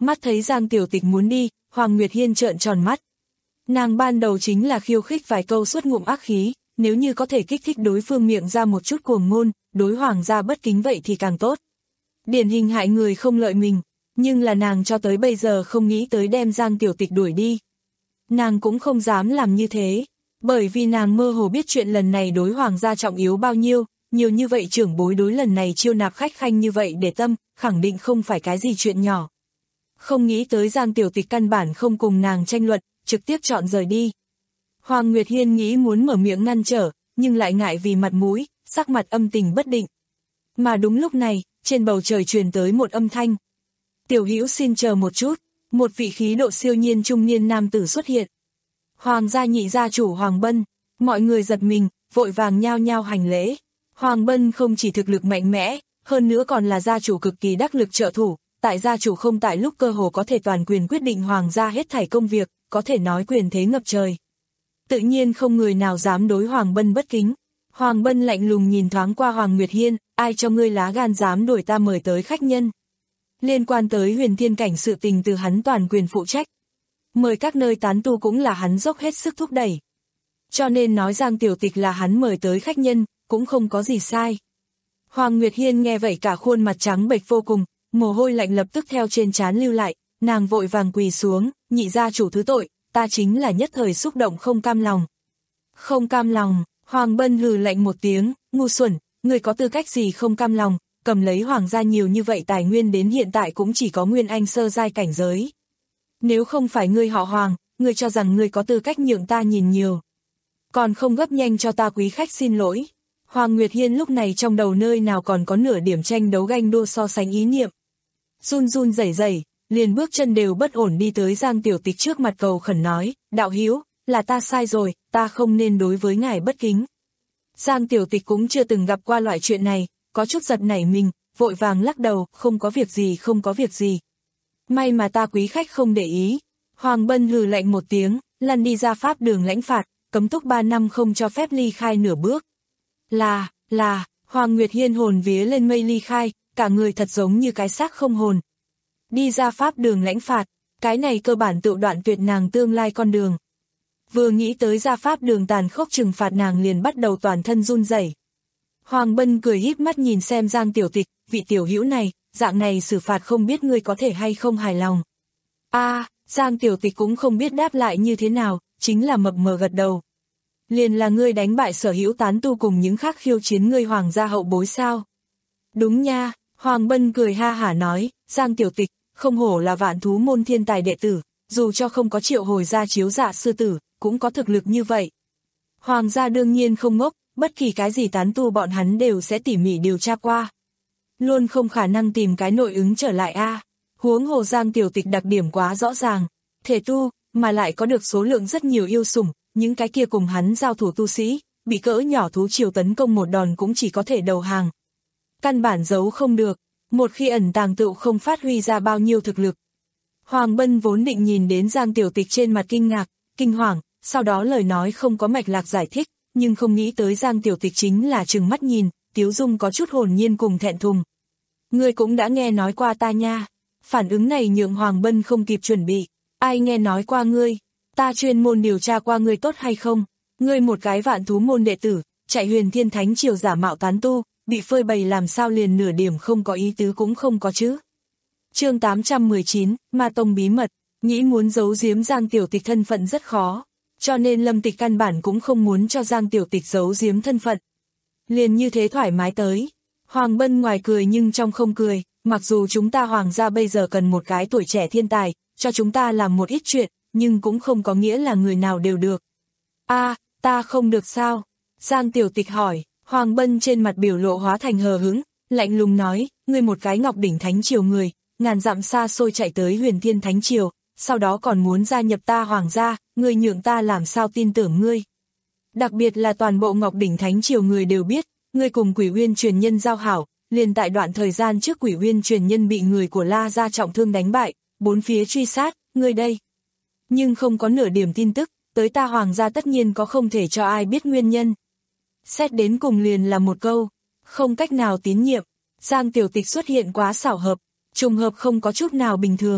Mắt thấy Giang Tiểu Tịch muốn đi, Hoàng Nguyệt Hiên trợn tròn mắt. Nàng ban đầu chính là khiêu khích vài câu suốt ngụm ác khí, nếu như có thể kích thích đối phương miệng ra một chút cuồng ngôn, đối hoàng gia bất kính vậy thì càng tốt. Điển hình hại người không lợi mình, nhưng là nàng cho tới bây giờ không nghĩ tới đem Giang Tiểu Tịch đuổi đi. Nàng cũng không dám làm như thế, bởi vì nàng mơ hồ biết chuyện lần này đối hoàng gia trọng yếu bao nhiêu, nhiều như vậy trưởng bối đối lần này chiêu nạp khách khanh như vậy để tâm, khẳng định không phải cái gì chuyện nhỏ. Không nghĩ tới Giang Tiểu Tịch căn bản không cùng nàng tranh luận, trực tiếp chọn rời đi. Hoàng Nguyệt Hiên nghĩ muốn mở miệng ngăn trở, nhưng lại ngại vì mặt mũi, sắc mặt âm tình bất định. Mà đúng lúc này, trên bầu trời truyền tới một âm thanh. Tiểu Hữu xin chờ một chút, một vị khí độ siêu nhiên trung niên nam tử xuất hiện. Hoàng gia nhị gia chủ Hoàng Bân, mọi người giật mình, vội vàng nhao nhao hành lễ. Hoàng Bân không chỉ thực lực mạnh mẽ, hơn nữa còn là gia chủ cực kỳ đắc lực trợ thủ, tại gia chủ không tại lúc cơ hồ có thể toàn quyền quyết định hoàng gia hết thảy công việc, có thể nói quyền thế ngập trời. Tự nhiên không người nào dám đối Hoàng Bân bất kính. Hoàng Bân lạnh lùng nhìn thoáng qua Hoàng Nguyệt Hiên, ai cho ngươi lá gan dám đuổi ta mời tới khách nhân. Liên quan tới huyền thiên cảnh sự tình từ hắn toàn quyền phụ trách. Mời các nơi tán tu cũng là hắn dốc hết sức thúc đẩy. Cho nên nói Giang Tiểu Tịch là hắn mời tới khách nhân, cũng không có gì sai. Hoàng Nguyệt Hiên nghe vậy cả khuôn mặt trắng bệch vô cùng, mồ hôi lạnh lập tức theo trên trán lưu lại, nàng vội vàng quỳ xuống, nhị gia chủ thứ tội, ta chính là nhất thời xúc động không cam lòng. Không cam lòng, Hoàng Bân hừ lạnh một tiếng, ngu xuẩn, người có tư cách gì không cam lòng, cầm lấy hoàng gia nhiều như vậy tài nguyên đến hiện tại cũng chỉ có nguyên anh sơ giai cảnh giới. Nếu không phải ngươi họ Hoàng, ngươi cho rằng ngươi có tư cách nhượng ta nhìn nhiều. Còn không gấp nhanh cho ta quý khách xin lỗi. Hoàng Nguyệt Hiên lúc này trong đầu nơi nào còn có nửa điểm tranh đấu ganh đua so sánh ý niệm. Run run rẩy rẩy, liền bước chân đều bất ổn đi tới Giang Tiểu Tịch trước mặt cầu khẩn nói, đạo hữu, là ta sai rồi, ta không nên đối với ngài bất kính. Giang Tiểu Tịch cũng chưa từng gặp qua loại chuyện này, có chút giật nảy mình, vội vàng lắc đầu, không có việc gì không có việc gì. May mà ta quý khách không để ý. Hoàng Bân hừ lạnh một tiếng, lăn đi ra pháp đường lãnh phạt, cấm túc ba năm không cho phép ly khai nửa bước. Là, là, Hoàng Nguyệt Hiên hồn vía lên mây ly khai, cả người thật giống như cái xác không hồn. Đi ra pháp đường lãnh phạt, cái này cơ bản tự đoạn tuyệt nàng tương lai con đường. Vừa nghĩ tới ra pháp đường tàn khốc trừng phạt nàng liền bắt đầu toàn thân run rẩy. Hoàng Bân cười híp mắt nhìn xem Giang Tiểu Tịch, vị tiểu hữu này, dạng này xử phạt không biết ngươi có thể hay không hài lòng. A, à, Giang Tiểu Tịch cũng không biết đáp lại như thế nào, chính là mập mờ gật đầu. Liền là ngươi đánh bại sở hữu tán tu cùng những khác khiêu chiến ngươi hoàng gia hậu bối sao? Đúng nha, Hoàng Bân cười ha hả nói, Giang Tiểu Tịch, không hổ là vạn thú môn thiên tài đệ tử, dù cho không có triệu hồi ra chiếu dạ sư tử, cũng có thực lực như vậy. Hoàng gia đương nhiên không ngốc, bất kỳ cái gì tán tu bọn hắn đều sẽ tỉ mỉ điều tra qua. Luôn không khả năng tìm cái nội ứng trở lại a. À. Huống hồ Giang Tiểu Tịch đặc điểm quá rõ ràng, thể tu, mà lại có được số lượng rất nhiều yêu sủng, những cái kia cùng hắn giao thủ tu sĩ, bị cỡ nhỏ thú triều tấn công một đòn cũng chỉ có thể đầu hàng. Căn bản giấu không được, một khi ẩn tàng tựu không phát huy ra bao nhiêu thực lực. Hoàng Bân vốn định nhìn đến Giang Tiểu Tịch trên mặt kinh ngạc, kinh hoàng, sau đó lời nói không có mạch lạc giải thích, nhưng không nghĩ tới Giang Tiểu Tịch chính là trừng mắt nhìn, tiếu dung có chút hồn nhiên cùng thẹn thùng. Ngươi cũng đã nghe nói qua ta nha. Phản ứng này nhượng Hoàng Bân không kịp chuẩn bị. Ai nghe nói qua ngươi? Ta chuyên môn điều tra qua ngươi tốt hay không? Ngươi một cái vạn thú môn đệ tử, chạy huyền thiên thánh triều giả mạo tán tu, bị phơi bày làm sao liền nửa điểm không có ý tứ cũng không có chứ. Chương tám trăm mười chín, Ma Tông bí mật, nghĩ muốn giấu giếm Giang Tiểu Tịch thân phận rất khó, cho nên Lâm Tịch căn bản cũng không muốn cho Giang Tiểu Tịch giấu giếm thân phận. Liền như thế thoải mái tới. Hoàng Bân ngoài cười nhưng trong không cười, mặc dù chúng ta hoàng gia bây giờ cần một cái tuổi trẻ thiên tài, cho chúng ta làm một ít chuyện, nhưng cũng không có nghĩa là người nào đều được. A, à, ta không được sao? Giang Tiểu Tịch hỏi. Hoàng Bân trên mặt biểu lộ hóa thành hờ hững, lạnh lùng nói, ngươi một cái Ngọc Đỉnh Thánh Triều người, ngàn dặm xa xôi chạy tới Huyền Thiên Thánh Triều, sau đó còn muốn gia nhập ta hoàng gia, ngươi nhượng ta làm sao tin tưởng ngươi. Đặc biệt là toàn bộ Ngọc Đỉnh Thánh Triều người đều biết, ngươi cùng Quỷ Uyên truyền nhân giao hảo, liền tại đoạn thời gian trước Quỷ Uyên truyền nhân bị người của La gia trọng thương đánh bại, bốn phía truy sát, ngươi đây. Nhưng không có nửa điểm tin tức, tới ta hoàng gia tất nhiên có không thể cho ai biết nguyên nhân. Xét đến cùng liền là một câu, không cách nào tín nhiệm. Giang Tiểu Tịch xuất hiện quá xảo hợp, trùng hợp không có chút nào bình thường.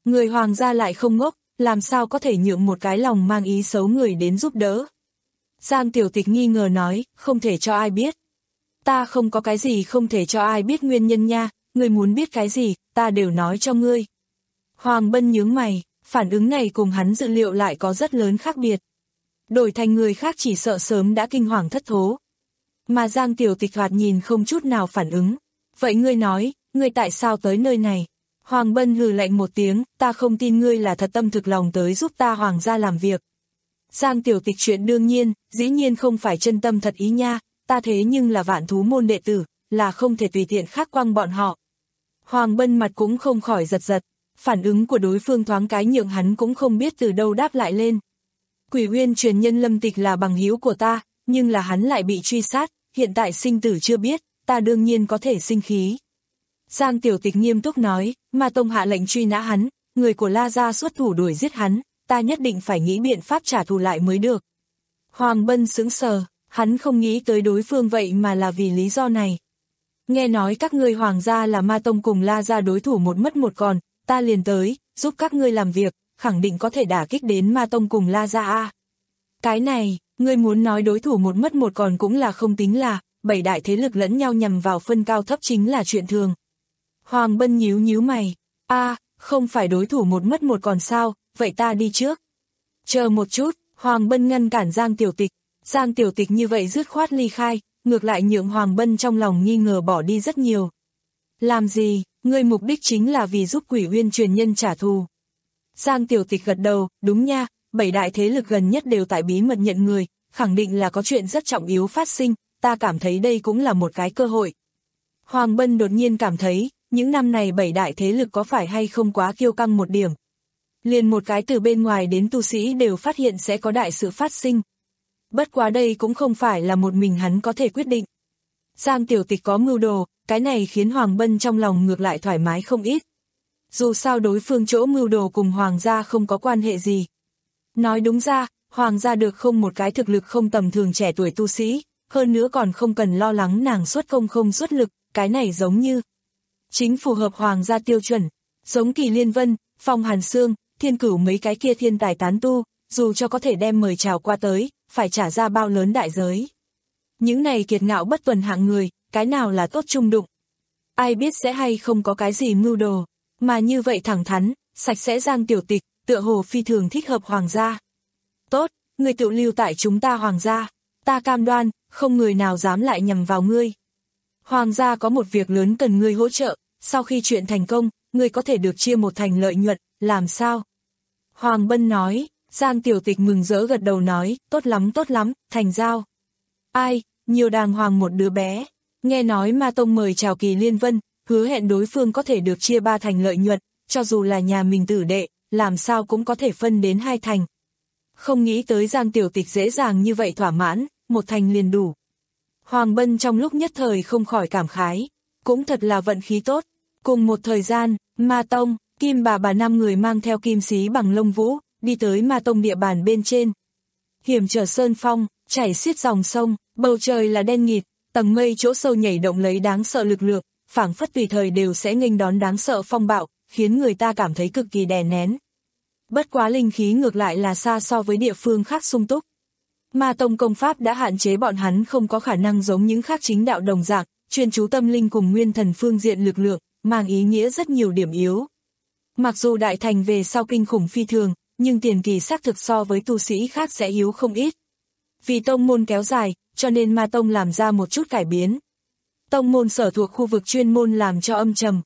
Người hoàng gia lại không ngốc, làm sao có thể nhượng một cái lòng mang ý xấu người đến giúp đỡ. Giang Tiểu Tịch nghi ngờ nói, không thể cho ai biết. Ta không có cái gì không thể cho ai biết nguyên nhân nha, ngươi muốn biết cái gì, ta đều nói cho ngươi. Hoàng Bân nhướng mày, phản ứng này cùng hắn dự liệu lại có rất lớn khác biệt. Đổi thành người khác chỉ sợ sớm đã kinh hoàng thất thố. Mà Giang Tiểu Tịch hoạt nhìn không chút nào phản ứng. Vậy ngươi nói, ngươi tại sao tới nơi này? Hoàng Bân hừ lạnh một tiếng, ta không tin ngươi là thật tâm thực lòng tới giúp ta hoàng gia làm việc. Giang Tiểu Tịch chuyện đương nhiên, dĩ nhiên không phải chân tâm thật ý nha, ta thế nhưng là vạn thú môn đệ tử, là không thể tùy tiện khắc quăng bọn họ. Hoàng Bân mặt cũng không khỏi giật giật, phản ứng của đối phương thoáng cái nhượng hắn cũng không biết từ đâu đáp lại lên. Quỷ Uyên truyền nhân Lâm Tịch là bằng hữu của ta, nhưng là hắn lại bị truy sát, hiện tại sinh tử chưa biết, ta đương nhiên có thể sinh khí. Giang Tiểu Tịch nghiêm túc nói, Ma Tông hạ lệnh truy nã hắn, người của La Gia xuất thủ đuổi giết hắn, ta nhất định phải nghĩ biện pháp trả thù lại mới được. Hoàng Bân sững sờ, hắn không nghĩ tới đối phương vậy mà là vì lý do này. Nghe nói các ngươi hoàng gia là Ma Tông cùng La Gia đối thủ một mất một còn, ta liền tới, giúp các ngươi làm việc, khẳng định có thể đả kích đến Ma Tông cùng La Gia a. Cái này, ngươi muốn nói đối thủ một mất một còn cũng là không tính là, bảy đại thế lực lẫn nhau nhằm vào phân cao thấp chính là chuyện thường. Hoàng Bân nhíu nhíu mày, a, không phải đối thủ một mất một còn sao, vậy ta đi trước. Chờ một chút, Hoàng Bân ngăn cản Giang Tiểu Tịch, Giang Tiểu Tịch như vậy dứt khoát ly khai, ngược lại nhượng Hoàng Bân trong lòng nghi ngờ bỏ đi rất nhiều. Làm gì, ngươi mục đích chính là vì giúp Quỷ Uyên truyền nhân trả thù. Giang Tiểu Tịch gật đầu, đúng nha, bảy đại thế lực gần nhất đều tại bí mật nhận người, khẳng định là có chuyện rất trọng yếu phát sinh, ta cảm thấy đây cũng là một cái cơ hội. Hoàng Bân đột nhiên cảm thấy, những năm này bảy đại thế lực có phải hay không quá kiêu căng một điểm. Liền một cái từ bên ngoài đến tu sĩ đều phát hiện sẽ có đại sự phát sinh. Bất quá đây cũng không phải là một mình hắn có thể quyết định. Giang Tiểu Tịch có mưu đồ, cái này khiến Hoàng Bân trong lòng ngược lại thoải mái không ít. Dù sao đối phương chỗ mưu đồ cùng Hoàng gia không có quan hệ gì. Nói đúng ra, Hoàng gia được không một cái thực lực không tầm thường trẻ tuổi tu sĩ, hơn nữa còn không cần lo lắng nàng xuất công không xuất lực, cái này giống như chính phù hợp Hoàng gia tiêu chuẩn, giống Kỳ Liên Vân, Phong Hàn Sương, Thiên Cửu mấy cái kia thiên tài tán tu, dù cho có thể đem mời chào qua tới, phải trả ra bao lớn đại giới. Những này kiệt ngạo bất tuần hạng người, cái nào là tốt trung đụng. Ai biết sẽ hay không có cái gì mưu đồ, mà như vậy thẳng thắn, sạch sẽ Giang Tiểu Tịch, tựa hồ phi thường thích hợp Hoàng gia. Tốt, người tự lưu tại chúng ta Hoàng gia, ta cam đoan, không người nào dám lại nhằm vào ngươi. Hoàng gia có một việc lớn cần ngươi hỗ trợ, sau khi chuyện thành công, ngươi có thể được chia một thành lợi nhuận, làm sao? Hoàng Bân nói, Giang Tiểu Tịch mừng rỡ gật đầu nói, tốt lắm tốt lắm, thành giao. Ai, nhiều đàng hoàng một đứa bé, nghe nói Ma Tông mời chào Kỳ Liên Vân, hứa hẹn đối phương có thể được chia ba thành lợi nhuận, cho dù là nhà mình tử đệ, làm sao cũng có thể phân đến hai thành. Không nghĩ tới Giang Tiểu Tịch dễ dàng như vậy thỏa mãn, một thành liền đủ. Hoàng Bân trong lúc nhất thời không khỏi cảm khái, cũng thật là vận khí tốt. Cùng một thời gian, Ma Tông, Kim bà bà năm người mang theo kim xí bằng lông vũ, đi tới Ma Tông địa bàn bên trên. Hiểm trở sơn phong, chảy xiết dòng sông, bầu trời là đen nghịt, tầng mây chỗ sâu nhảy động lấy đáng sợ lực lượng, phảng phất tùy thời đều sẽ nghênh đón đáng sợ phong bạo, khiến người ta cảm thấy cực kỳ đè nén. Bất quá linh khí ngược lại là xa so với địa phương khác sung túc. Ma Tông công pháp đã hạn chế bọn hắn không có khả năng giống những khác chính đạo đồng dạng, chuyên chú tâm linh cùng nguyên thần phương diện lực lượng, mang ý nghĩa rất nhiều điểm yếu. Mặc dù đại thành về sau kinh khủng phi thường, nhưng tiền kỳ xác thực so với tu sĩ khác sẽ yếu không ít. Vì tông môn kéo dài, cho nên Ma Tông làm ra một chút cải biến. Tông môn sở thuộc khu vực chuyên môn làm cho âm trầm,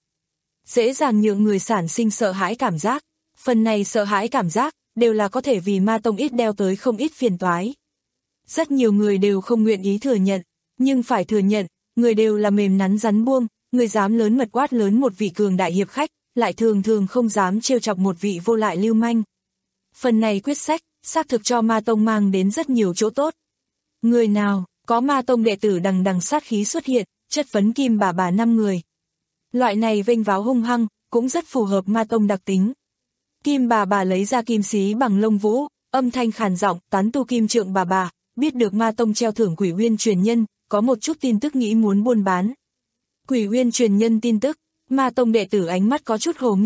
dễ dàng nhượng người sản sinh sợ hãi cảm giác. Phần này sợ hãi cảm giác, đều là có thể vì Ma Tông ít đeo tới không ít phiền toái. Rất nhiều người đều không nguyện ý thừa nhận, nhưng phải thừa nhận, người đều là mềm nắn rắn buông, người dám lớn mật quát lớn một vị cường đại hiệp khách, lại thường thường không dám trêu chọc một vị vô lại lưu manh. Phần này quyết sách, xác thực cho Ma Tông mang đến rất nhiều chỗ tốt. Người nào, có Ma Tông đệ tử đằng đằng sát khí xuất hiện, chất vấn Kim bà bà năm người. Loại này vênh váo hung hăng, cũng rất phù hợp Ma Tông đặc tính. Kim bà bà lấy ra kim xí bằng lông vũ, âm thanh khàn giọng, tán tu Kim Trượng bà bà, biết được Ma Tông treo thưởng Quỷ Uyên truyền nhân, có một chút tin tức nghĩ muốn buôn bán. Quỷ Uyên truyền nhân tin tức, Ma Tông đệ tử ánh mắt có chút hồ nghi,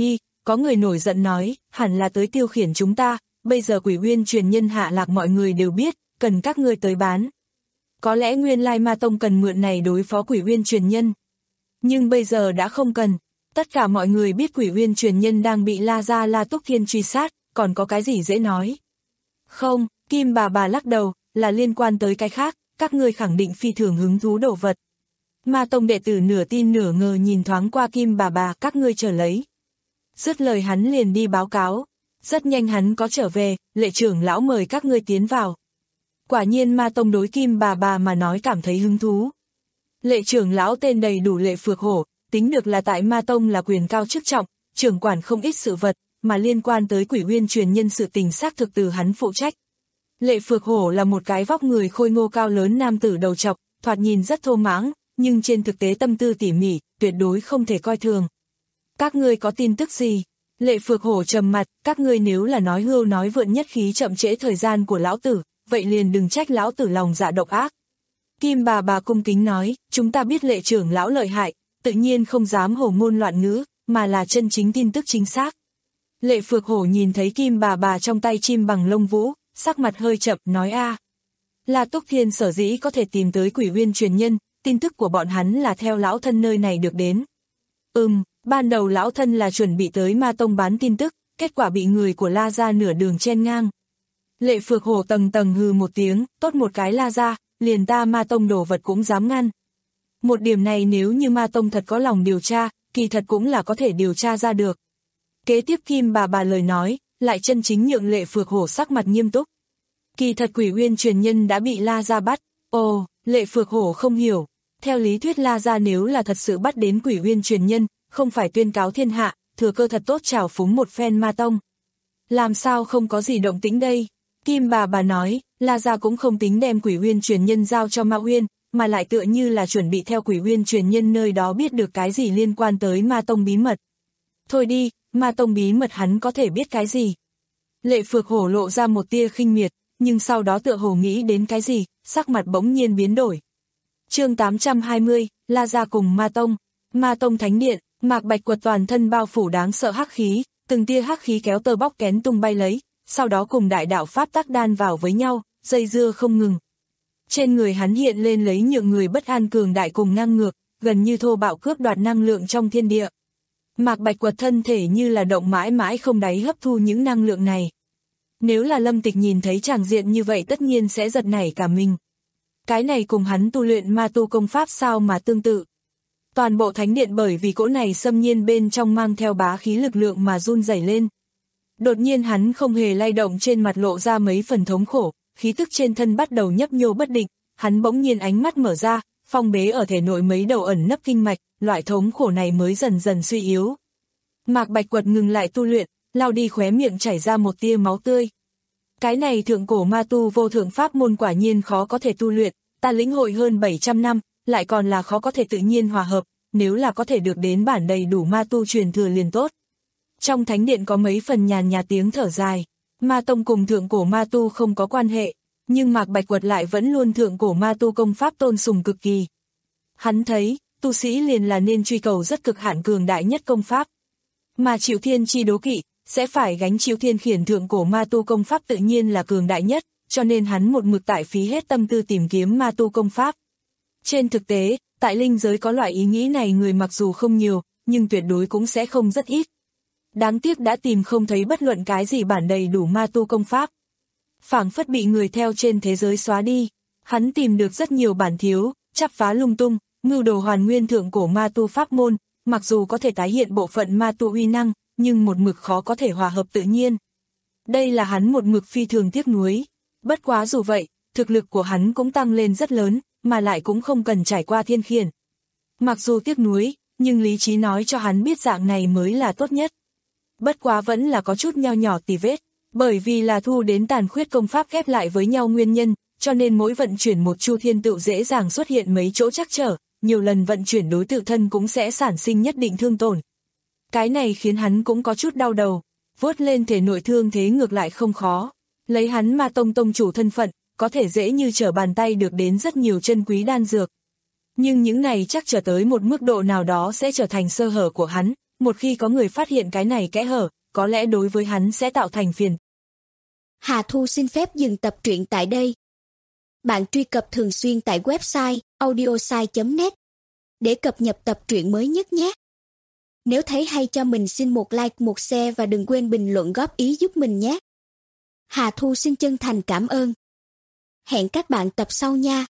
có người nổi giận nói, hẳn là tới tiêu khiển chúng ta, bây giờ Quỷ Uyên truyền nhân hạ lạc mọi người đều biết, cần các ngươi tới bán. Có lẽ nguyên lai Ma Tông cần mượn này đối phó Quỷ Uyên truyền nhân. Nhưng bây giờ đã không cần, tất cả mọi người biết Quỷ Uyên truyền nhân đang bị La Gia La Túc Thiên truy sát, còn có cái gì dễ nói. Không, Kim bà bà lắc đầu, là liên quan tới cái khác, các ngươi khẳng định phi thường hứng thú đồ vật. Ma Tông đệ tử nửa tin nửa ngờ nhìn thoáng qua Kim bà bà, các ngươi chờ lấy. Dứt lời hắn liền đi báo cáo, rất nhanh hắn có trở về, Lệ trưởng lão mời các ngươi tiến vào. Quả nhiên Ma Tông đối Kim bà bà mà nói cảm thấy hứng thú. Lệ trưởng lão tên đầy đủ Lệ Phược Hổ, tính được là tại Ma Tông là quyền cao chức trọng, trưởng quản không ít sự vật, mà liên quan tới Quỷ Uyên truyền nhân sự tình xác thực từ hắn phụ trách. Lệ Phược Hổ là một cái vóc người khôi ngô cao lớn nam tử đầu trọc, thoạt nhìn rất thô mãng, nhưng trên thực tế tâm tư tỉ mỉ, tuyệt đối không thể coi thường. Các ngươi có tin tức gì? Lệ Phược Hổ trầm mặt, các ngươi nếu là nói hưu nói vượn nhất khí chậm trễ thời gian của lão tử, vậy liền đừng trách lão tử lòng dạ độc ác. Kim bà bà cung kính nói, chúng ta biết Lệ trưởng lão lợi hại, tự nhiên không dám hồ ngôn loạn ngữ, mà là chân chính tin tức chính xác. Lệ Phược Hổ nhìn thấy Kim bà bà trong tay chim bằng lông vũ, sắc mặt hơi chậm, nói a, La Túc Thiên sở dĩ có thể tìm tới Quỷ Uyên truyền nhân, tin tức của bọn hắn là theo lão thân nơi này được đến. Ừm, ban đầu lão thân là chuẩn bị tới Ma Tông bán tin tức, kết quả bị người của La Gia nửa đường chen ngang. Lệ Phược Hổ tầng tầng hừ một tiếng, tốt một cái La Gia, liền ta Ma Tông đồ vật cũng dám ngăn. Một điểm này nếu như Ma Tông thật có lòng điều tra, kỳ thật cũng là có thể điều tra ra được. Kế tiếp Kim bà bà lời nói, lại chân chính nhượng Lệ Phược Hổ sắc mặt nghiêm túc. Kỳ thật Quỷ Uyên truyền nhân đã bị La Gia bắt. Ồ, Lệ Phược Hổ không hiểu. Theo lý thuyết La Gia nếu là thật sự bắt đến Quỷ Uyên truyền nhân, không phải tuyên cáo thiên hạ, thừa cơ thật tốt trào phúng một phen Ma Tông. Làm sao không có gì động tĩnh đây? Kim bà bà nói, La Gia cũng không tính đem Quỷ Uyên truyền nhân giao cho Ma Uyên, mà lại tựa như là chuẩn bị theo Quỷ Uyên truyền nhân nơi đó biết được cái gì liên quan tới Ma Tông bí mật. Thôi đi, Ma Tông bí mật hắn có thể biết cái gì? Lệ Phược Hổ lộ ra một tia khinh miệt, nhưng sau đó tựa hồ nghĩ đến cái gì, sắc mặt bỗng nhiên biến đổi. Chương tám trăm hai mươi, La Gia cùng Ma Tông. Ma Tông thánh điện, Mạc Bạch Quật toàn thân bao phủ đáng sợ hắc khí, từng tia hắc khí kéo tơ bóc kén tung bay lấy, sau đó cùng đại đạo pháp tắc đan vào với nhau, dây dưa không ngừng. Trên người hắn hiện lên lấy nhượng người bất an cường đại cùng ngang ngược, gần như thô bạo cướp đoạt năng lượng trong thiên địa. Mạc Bạch Quật thân thể như là động mãi mãi không đáy hấp thu những năng lượng này. Nếu là Lâm Tịch nhìn thấy tràng diện như vậy tất nhiên sẽ giật nảy cả mình. Cái này cùng hắn tu luyện ma tu công pháp sao mà tương tự. Toàn bộ thánh điện bởi vì cỗ này xâm nhiên bên trong mang theo bá khí lực lượng mà run rẩy lên. Đột nhiên hắn không hề lay động, trên mặt lộ ra mấy phần thống khổ, khí tức trên thân bắt đầu nhấp nhô bất định, hắn bỗng nhiên ánh mắt mở ra, phong bế ở thể nội mấy đầu ẩn nấp kinh mạch, loại thống khổ này mới dần dần suy yếu. Mạc Bạch Quật ngừng lại tu luyện, lau đi khóe miệng chảy ra một tia máu tươi. Cái này thượng cổ ma tu vô thượng pháp môn quả nhiên khó có thể tu luyện, ta lĩnh hội hơn bảy trăm năm, lại còn là khó có thể tự nhiên hòa hợp, nếu là có thể được đến bản đầy đủ ma tu truyền thừa liền tốt. Trong thánh điện có mấy phần nhàn nhạt tiếng thở dài, Ma Tông cùng thượng cổ ma tu không có quan hệ, nhưng Mạc Bạch Quật lại vẫn luôn thượng cổ ma tu công pháp tôn sùng cực kỳ. Hắn thấy, tu sĩ liền là nên truy cầu rất cực hạn cường đại nhất công pháp. Mà chịu thiên chi đố kỵ, sẽ phải gánh chịu thiên khiển thượng cổ ma tu công pháp tự nhiên là cường đại nhất, cho nên hắn một mực tại phí hết tâm tư tìm kiếm ma tu công pháp. Trên thực tế, tại linh giới có loại ý nghĩ này người mặc dù không nhiều, nhưng tuyệt đối cũng sẽ không rất ít. Đáng tiếc đã tìm không thấy bất luận cái gì bản đầy đủ ma tu công pháp. Phảng phất bị người theo trên thế giới xóa đi, hắn tìm được rất nhiều bản thiếu, chắp phá lung tung, mưu đồ hoàn nguyên thượng cổ ma tu pháp môn, mặc dù có thể tái hiện bộ phận ma tu uy năng, nhưng một mực khó có thể hòa hợp tự nhiên. Đây là hắn một mực phi thường tiếc nuối. Bất quá dù vậy, thực lực của hắn cũng tăng lên rất lớn, mà lại cũng không cần trải qua thiên khiển. Mặc dù tiếc nuối, nhưng lý trí nói cho hắn biết dạng này mới là tốt nhất. Bất quá vẫn là có chút nho nhỏ tì vết, bởi vì là thu đến tàn khuyết công pháp ghép lại với nhau nguyên nhân, cho nên mỗi vận chuyển một chu thiên tựu dễ dàng xuất hiện mấy chỗ trắc trở, nhiều lần vận chuyển đối tự thân cũng sẽ sản sinh nhất định thương tổn. Cái này khiến hắn cũng có chút đau đầu, vuốt lên thể nội thương thế ngược lại không khó, lấy hắn Ma Tông tông chủ thân phận, có thể dễ như trở bàn tay được đến rất nhiều chân quý đan dược. Nhưng những này chắc trở tới một mức độ nào đó sẽ trở thành sơ hở của hắn, một khi có người phát hiện cái này kẽ hở, có lẽ đối với hắn sẽ tạo thành phiền. Hà Thu xin phép dừng tập truyện tại đây. Bạn truy cập thường xuyên tại website audiosai chấm net để cập nhật tập truyện mới nhất nhé. Nếu thấy hay cho mình xin một like, một share và đừng quên bình luận góp ý giúp mình nhé. Hà Thu xin chân thành cảm ơn. Hẹn các bạn tập sau nha.